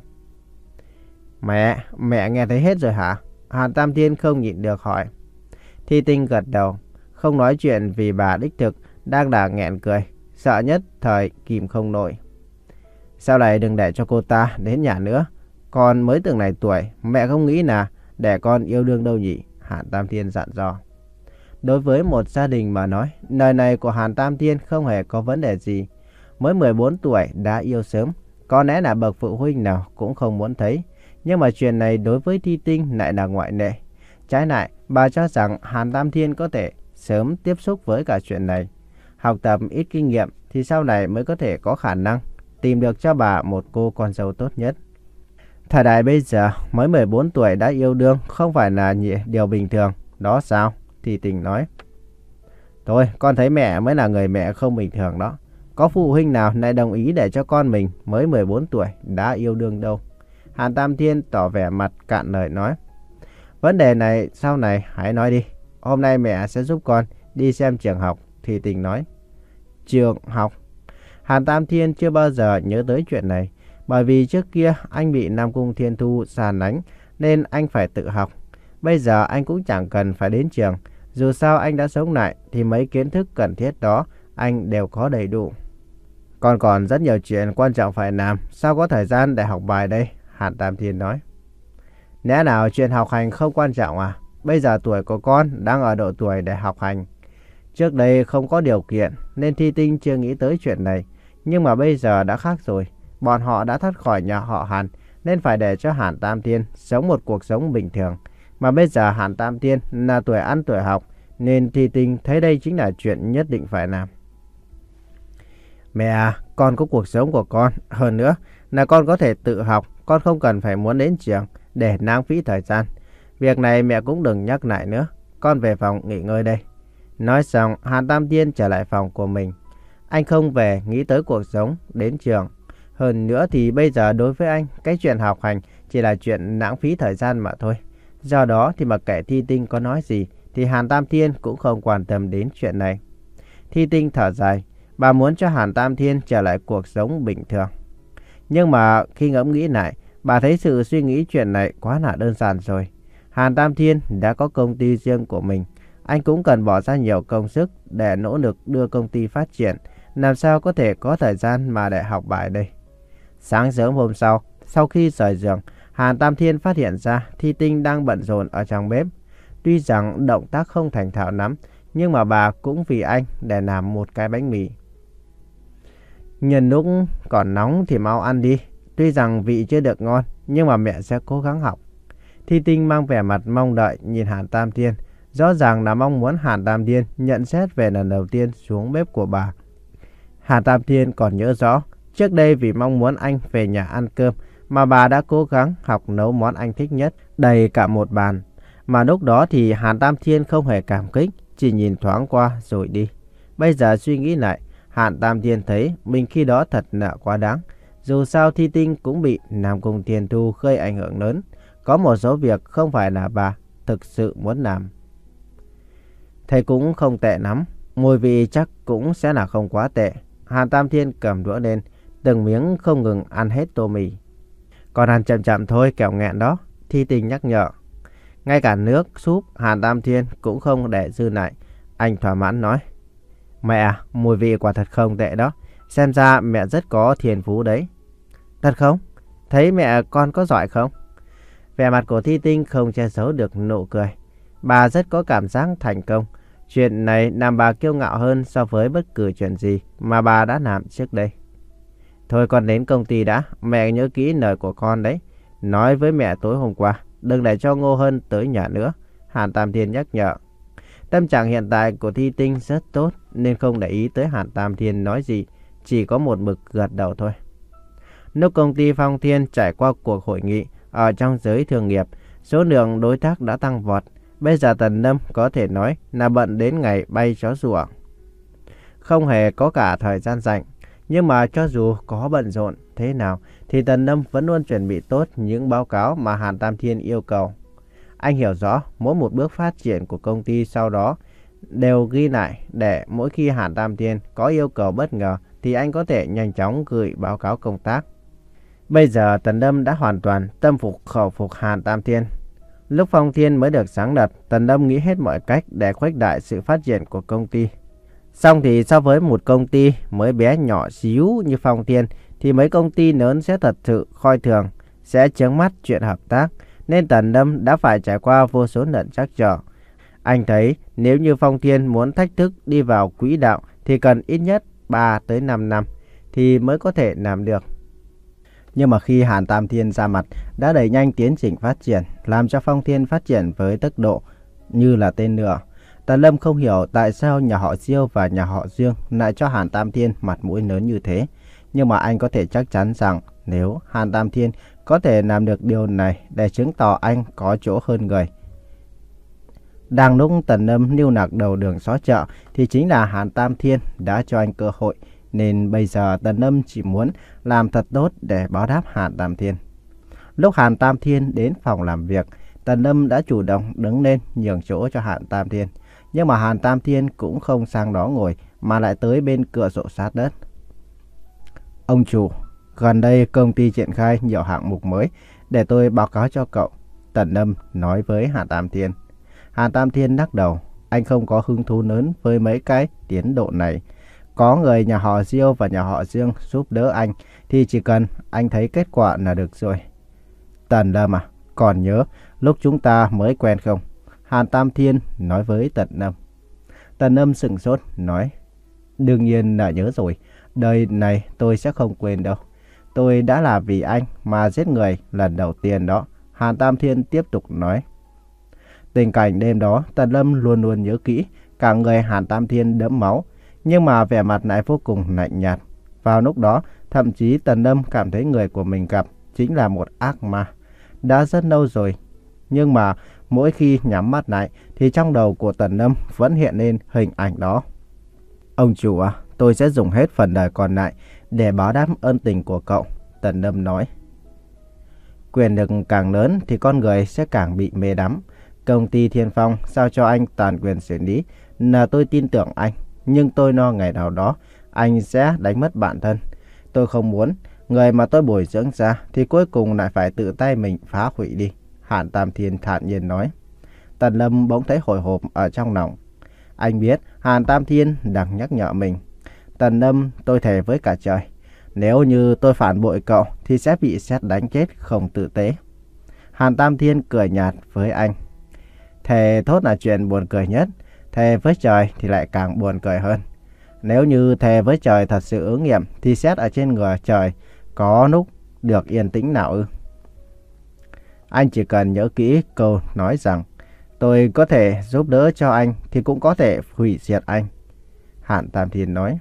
Mẹ, mẹ nghe thấy hết rồi hả? Hàn Tam Thiên không nhịn được hỏi. Thi Tinh gật đầu, không nói chuyện vì bà đích thực đang đã nghẹn cười, sợ nhất thời kìm không nổi. Sau này đừng để cho cô ta đến nhà nữa. Con mới từng này tuổi, mẹ không nghĩ là để con yêu đương đâu nhỉ? Hàn Tam Thiên dặn dò. Đối với một gia đình mà nói, lời này của Hàn Tam Thiên không hề có vấn đề gì. Mới mười bốn tuổi đã yêu sớm, có lẽ là bậc phụ huynh nào cũng không muốn thấy. Nhưng mà chuyện này đối với Thi Tinh lại là ngoại lệ. Trái lại, bà cho rằng Hàn Tam Thiên có thể sớm tiếp xúc với cả chuyện này. Học tập ít kinh nghiệm thì sau này mới có thể có khả năng tìm được cho bà một cô con dâu tốt nhất. Thời đại bây giờ mới mười bốn tuổi đã yêu đương không phải là điều bình thường, đó sao? Thi Tinh nói. Thôi, con thấy mẹ mới là người mẹ không bình thường đó. Có phụ huynh nào lại đồng ý để cho con mình mới mười bốn tuổi đã yêu đương đâu? Hàn Tam Thiên tỏ vẻ mặt cạn lời nói. Vấn đề này sau này hãy nói đi. Hôm nay mẹ sẽ giúp con đi xem trường học, Thi Tinh nói. Trường học? Hàn Tam Thiên chưa bao giờ nhớ tới chuyện này. Bởi vì trước kia anh bị Nam Cung Thiên Thu sàn đánh nên anh phải tự học. Bây giờ anh cũng chẳng cần phải đến trường. Dù sao anh đã sống lại thì mấy kiến thức cần thiết đó anh đều có đầy đủ. Còn còn rất nhiều chuyện quan trọng phải làm, sao có thời gian để học bài đây? Hàn Tam Thiên nói. Lẽ nào chuyện học hành không quan trọng à? Bây giờ tuổi của con đang ở độ tuổi để học hành. Trước đây không có điều kiện nên Thi Tinh chưa nghĩ tới chuyện này. Nhưng mà bây giờ đã khác rồi. Bọn họ đã thoát khỏi nhà họ Hàn nên phải để cho Hàn Tam Thiên sống một cuộc sống bình thường. Mà bây giờ Hàn Tam Thiên là tuổi ăn tuổi học nên Thi Tinh thấy đây chính là chuyện nhất định phải làm. Mẹ à, con có cuộc sống của con. Hơn nữa là con có thể tự học. Con không cần phải muốn đến trường để lãng phí thời gian. Việc này mẹ cũng đừng nhắc lại nữa. Con về phòng nghỉ ngơi đây. Nói xong Hàn Tam Thiên trở lại phòng của mình. Anh không về nghĩ tới cuộc sống, đến trường. Hơn nữa thì bây giờ đối với anh, cái chuyện học hành chỉ là chuyện lãng phí thời gian mà thôi. Do đó thì mặc kệ Thi Tinh có nói gì thì Hàn Tam Thiên cũng không quan tâm đến chuyện này. Thi Tinh thở dài, bà muốn cho Hàn Tam Thiên trở lại cuộc sống bình thường. Nhưng mà khi ngẫm nghĩ lại, bà thấy sự suy nghĩ chuyện này quá là đơn giản rồi. Hàn Tam Thiên đã có công ty riêng của mình. Anh cũng cần bỏ ra nhiều công sức để nỗ lực đưa công ty phát triển. Làm sao có thể có thời gian mà để học bài đây? Sáng sớm hôm sau, sau khi rời giường, Hàn Tam Thiên phát hiện ra Thi Tinh đang bận rộn ở trong bếp. Tuy rằng động tác không thành thạo lắm, nhưng mà bà cũng vì anh để làm một cái bánh mì. Nhân lúc còn nóng thì mau ăn đi. Tuy rằng vị chưa được ngon, nhưng mà mẹ sẽ cố gắng học. Thi Tinh mang vẻ mặt mong đợi nhìn Hàn Tam Thiên. Rõ ràng là mong muốn Hàn Tam Thiên nhận xét về lần đầu tiên xuống bếp của bà. Hàn Tam Thiên còn nhớ rõ, trước đây vì mong muốn anh về nhà ăn cơm mà bà đã cố gắng học nấu món anh thích nhất, đầy cả một bàn. Mà lúc đó thì Hàn Tam Thiên không hề cảm kích, chỉ nhìn thoáng qua rồi đi. Bây giờ suy nghĩ lại, Hàn Tam Thiên thấy mình khi đó thật nợ quá đáng. Dù sao Thi Tinh cũng bị Nam Cung Thiên Thu gây ảnh hưởng lớn. Có một số việc không phải là bà thực sự muốn làm. Thấy cũng không tệ lắm, mùi vị chắc cũng sẽ là không quá tệ. Hàn Tam Thiên cầm đũa lên, từng miếng không ngừng ăn hết tô mì. Còn ăn chậm chậm thôi kẻo nghẹn đó, Thi Tinh nhắc nhở. Ngay cả nước súp Hàn Tam Thiên cũng không để dư lại. Anh thỏa mãn nói, mẹ à, mùi vị quả thật không tệ đó. Xem ra mẹ rất có thiên phú đấy. Thật không? Thấy mẹ con có giỏi không? Vẻ mặt của Thi Tinh không che giấu được nụ cười. Bà rất có cảm giác thành công. Chuyện này làm bà kiêu ngạo hơn so với bất cứ chuyện gì mà bà đã làm trước đây. Thôi con đến công ty đã, mẹ nhớ kỹ lời của con đấy. Nói với mẹ tối hôm qua, đừng để cho Ngô Hân tới nhà nữa. Hàn Tam Thiên nhắc nhở. Tâm trạng hiện tại của Thi Tinh rất tốt nên không để ý tới Hàn Tam Thiên nói gì, chỉ có một mực gật đầu thôi. Lúc công ty Phong Thiên trải qua cuộc hội nghị ở trong giới thương nghiệp, số lượng đối tác đã tăng vọt. Bây giờ Tần Lâm có thể nói là bận đến ngày bay chó sủa. Không hề có cả thời gian rảnh. Nhưng mà cho dù có bận rộn thế nào thì Tần Lâm vẫn luôn chuẩn bị tốt những báo cáo mà Hàn Tam Thiên yêu cầu. Anh hiểu rõ mỗi một bước phát triển của công ty sau đó đều ghi lại để mỗi khi Hàn Tam Thiên có yêu cầu bất ngờ thì anh có thể nhanh chóng gửi báo cáo công tác. Bây giờ Tần Lâm đã hoàn toàn tâm phục khẩu phục Hàn Tam Thiên. Lúc Phong Thiên mới được sáng lập, Tần Lâm nghĩ hết mọi cách để khuếch đại sự phát triển của công ty. Xong thì so với một công ty mới bé nhỏ xíu như Phong Thiên thì mấy công ty lớn sẽ thật sự coi thường, sẽ chướng mắt chuyện hợp tác. Nên Tần Lâm đã phải trải qua vô số lần trắc trở. Anh thấy nếu như Phong Thiên muốn thách thức đi vào quỹ đạo thì cần ít nhất ba tới năm năm thì mới có thể làm được. Nhưng mà khi Hàn Tam Thiên ra mặt đã đẩy nhanh tiến trình phát triển, làm cho Phong Thiên phát triển với tốc độ như là tên lửa. Tần Lâm không hiểu tại sao nhà họ Diêu và nhà họ Dương lại cho Hàn Tam Thiên mặt mũi lớn như thế. Nhưng mà anh có thể chắc chắn rằng nếu Hàn Tam Thiên có thể làm được điều này để chứng tỏ anh có chỗ hơn người. Đang lúc Tần Lâm lưu lạc đầu đường xó chợ thì chính là Hàn Tam Thiên đã cho anh cơ hội. Nên bây giờ Tần Lâm chỉ muốn làm thật tốt để báo đáp Hàn Tam Thiên. Lúc Hàn Tam Thiên đến phòng làm việc, Tần Lâm đã chủ động đứng lên nhường chỗ cho Hàn Tam Thiên. Nhưng mà Hàn Tam Thiên cũng không sang đó ngồi mà lại tới bên cửa sổ sát đất. Ông chủ, gần đây công ty triển khai nhiều hạng mục mới để tôi báo cáo cho cậu. Tần Lâm nói với Hàn Tam Thiên. Hàn Tam Thiên lắc đầu, anh không có hứng thú lớn với mấy cái tiến độ này. Có người nhà họ Diêu và nhà họ Dương giúp đỡ anh thì chỉ cần anh thấy kết quả là được rồi. Tần Lâm à, còn nhớ lúc chúng ta mới quen không? Hàn Tam Thiên nói với Tần Lâm. Tần Lâm sững sốt nói, đương nhiên là nhớ rồi, đời này tôi sẽ không quên đâu. Tôi đã là vì anh mà giết người lần đầu tiên đó. Hàn Tam Thiên tiếp tục nói. Tình cảnh đêm đó Tần Lâm luôn luôn nhớ kỹ, cả người Hàn Tam Thiên đẫm máu, nhưng mà vẻ mặt lại vô cùng lạnh nhạt. Vào lúc đó, thậm chí Tần Lâm cảm thấy người của mình gặp chính là một ác ma. Đã rất lâu rồi, nhưng mà mỗi khi nhắm mắt lại thì trong đầu của Tần Lâm vẫn hiện lên hình ảnh đó. Ông chủ à, tôi sẽ dùng hết phần đời còn lại để báo đáp ơn tình của cậu, Tần Lâm nói. Quyền lực càng lớn thì con người sẽ càng bị mê đắm. Công ty Thiên Phong giao cho anh toàn quyền xử lý là tôi tin tưởng anh. Nhưng tôi lo ngày nào đó anh sẽ đánh mất bản thân. Tôi không muốn người mà tôi bồi dưỡng ra thì cuối cùng lại phải tự tay mình phá hủy đi, Hàn Tam Thiên thản nhiên nói. Tần Lâm bỗng thấy hồi hộp ở trong lòng. Anh biết Hàn Tam Thiên đang nhắc nhở mình. Tần Lâm, tôi thề với cả trời, nếu như tôi phản bội cậu thì sẽ bị sét đánh chết không tử tế. Hàn Tam Thiên cười nhạt với anh. Thề thốt là chuyện buồn cười nhất, thề với trời thì lại càng buồn cười hơn. Nếu như thề với trời thật sự ứng nghiệm thì sét ở trên người trời có lúc được yên tĩnh nào ư? Anh chỉ cần nhớ kỹ câu nói rằng tôi có thể giúp đỡ cho anh thì cũng có thể hủy diệt anh, Hàn Tam Thiên nói.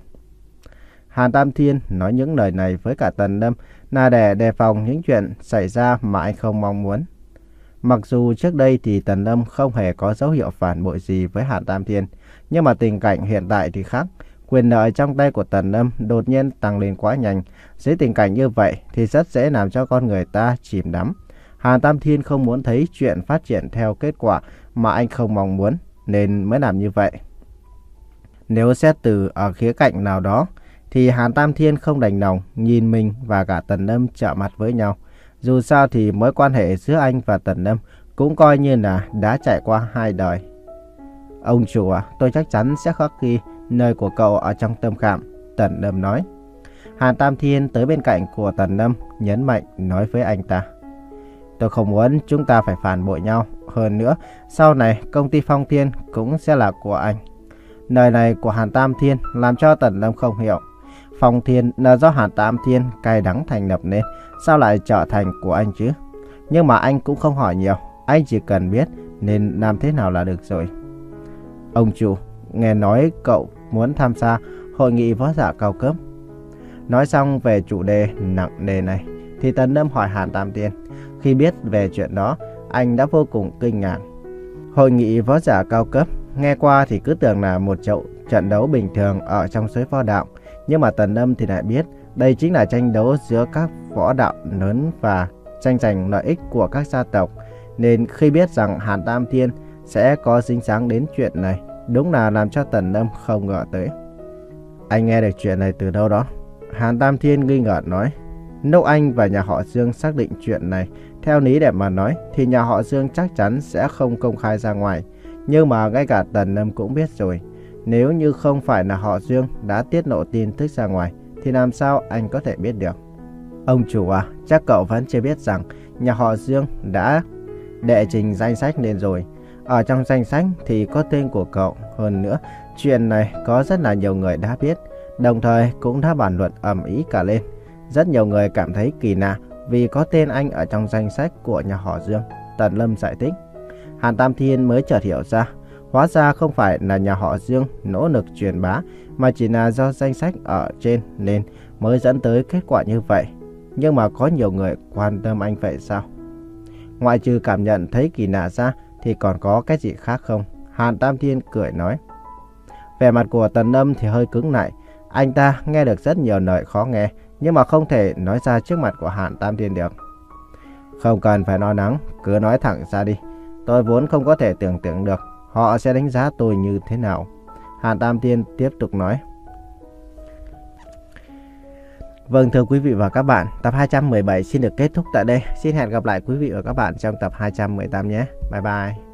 Hàn Tam Thiên nói những lời này với cả Tần Lâm là để đề phòng những chuyện xảy ra mà anh không mong muốn. Mặc dù trước đây thì Tần Lâm không hề có dấu hiệu phản bội gì với Hàn Tam Thiên, nhưng mà tình cảnh hiện tại thì khác. Quyền lợi trong tay của Tần Lâm đột nhiên tăng lên quá nhanh. Dưới tình cảnh như vậy thì rất dễ làm cho con người ta chìm đắm. Hàn Tam Thiên không muốn thấy chuyện phát triển theo kết quả mà anh không mong muốn, nên mới làm như vậy. Nếu xét từ ở khía cạnh nào đó, thì Hàn Tam Thiên không đành lòng nhìn mình và cả Tần Lâm chạm mặt với nhau. Dù sao thì mối quan hệ giữa anh và Tần Lâm cũng coi như là đã trải qua hai đời. Ông chủ à, tôi chắc chắn sẽ khắc ghi nơi của cậu ở trong tâm khảm, Tần Lâm nói. Hàn Tam Thiên tới bên cạnh của Tần Lâm, nhấn mạnh nói với anh ta. Tôi không muốn chúng ta phải phản bội nhau. Hơn nữa, sau này công ty Phong Thiên cũng sẽ là của anh. Lời này của Hàn Tam Thiên làm cho Tần Lâm không hiểu. Phong Thiên là do Hàn Tam Thiên cay đắng thành lập nên, sao lại trở thành của anh chứ? Nhưng mà anh cũng không hỏi nhiều, anh chỉ cần biết nên làm thế nào là được rồi. Ông chủ, nghe nói cậu muốn tham gia hội nghị võ giả cao cấp. Nói xong về chủ đề nặng nề này, thì Tần Lâm hỏi Hàn Tam Thiên. Khi biết về chuyện đó, anh đã vô cùng kinh ngạc. Hội nghị võ giả cao cấp, nghe qua thì cứ tưởng là một chậu trận đấu bình thường ở trong giới võ đạo. Nhưng mà Tần Lâm thì lại biết đây chính là tranh đấu giữa các võ đạo lớn và tranh giành lợi ích của các gia tộc. Nên khi biết rằng Hàn Tam Thiên sẽ có dính dáng đến chuyện này, đúng là làm cho Tần Lâm không ngờ tới. Anh nghe được chuyện này từ đâu đó? Hàn Tam Thiên nghi ngờ nói. Lúc anh và nhà họ Dương xác định chuyện này, theo lý để mà nói thì nhà họ Dương chắc chắn sẽ không công khai ra ngoài. Nhưng mà ngay cả Tần Lâm cũng biết rồi. Nếu như không phải là họ Dương đã tiết lộ tin tức ra ngoài thì làm sao anh có thể biết được? Ông chủ à, chắc cậu vẫn chưa biết rằng nhà họ Dương đã đệ trình danh sách lên rồi. Ở trong danh sách thì có tên của cậu. Hơn nữa, chuyện này có rất là nhiều người đã biết, đồng thời cũng đã bàn luận ầm ĩ cả lên. Rất nhiều người cảm thấy kỳ lạ vì có tên anh ở trong danh sách của nhà họ Dương, Tần Lâm giải thích. Hàn Tam Thiên mới chợt hiểu ra, hóa ra không phải là nhà họ Dương nỗ lực truyền bá, mà chỉ là do danh sách ở trên nên mới dẫn tới kết quả như vậy. Nhưng mà có nhiều người quan tâm anh vậy sao? Ngoại trừ cảm nhận thấy kỳ lạ ra thì còn có cái gì khác không? Hàn Tam Thiên cười nói. Vẻ mặt của Tần Lâm thì hơi cứng lại. Anh ta nghe được rất nhiều lời khó nghe, nhưng mà không thể nói ra trước mặt của Hàn Tam Thiên được. Không cần phải lo lắng, cứ nói thẳng ra đi. Tôi vốn không có thể tưởng tượng được họ sẽ đánh giá tôi như thế nào. Hàn Tam Thiên tiếp tục nói. Vâng, thưa quý vị và các bạn, tập hai trăm mười bảy xin được kết thúc tại đây. Xin hẹn gặp lại quý vị và các bạn trong tập hai trăm mười tám nhé. Bye bye.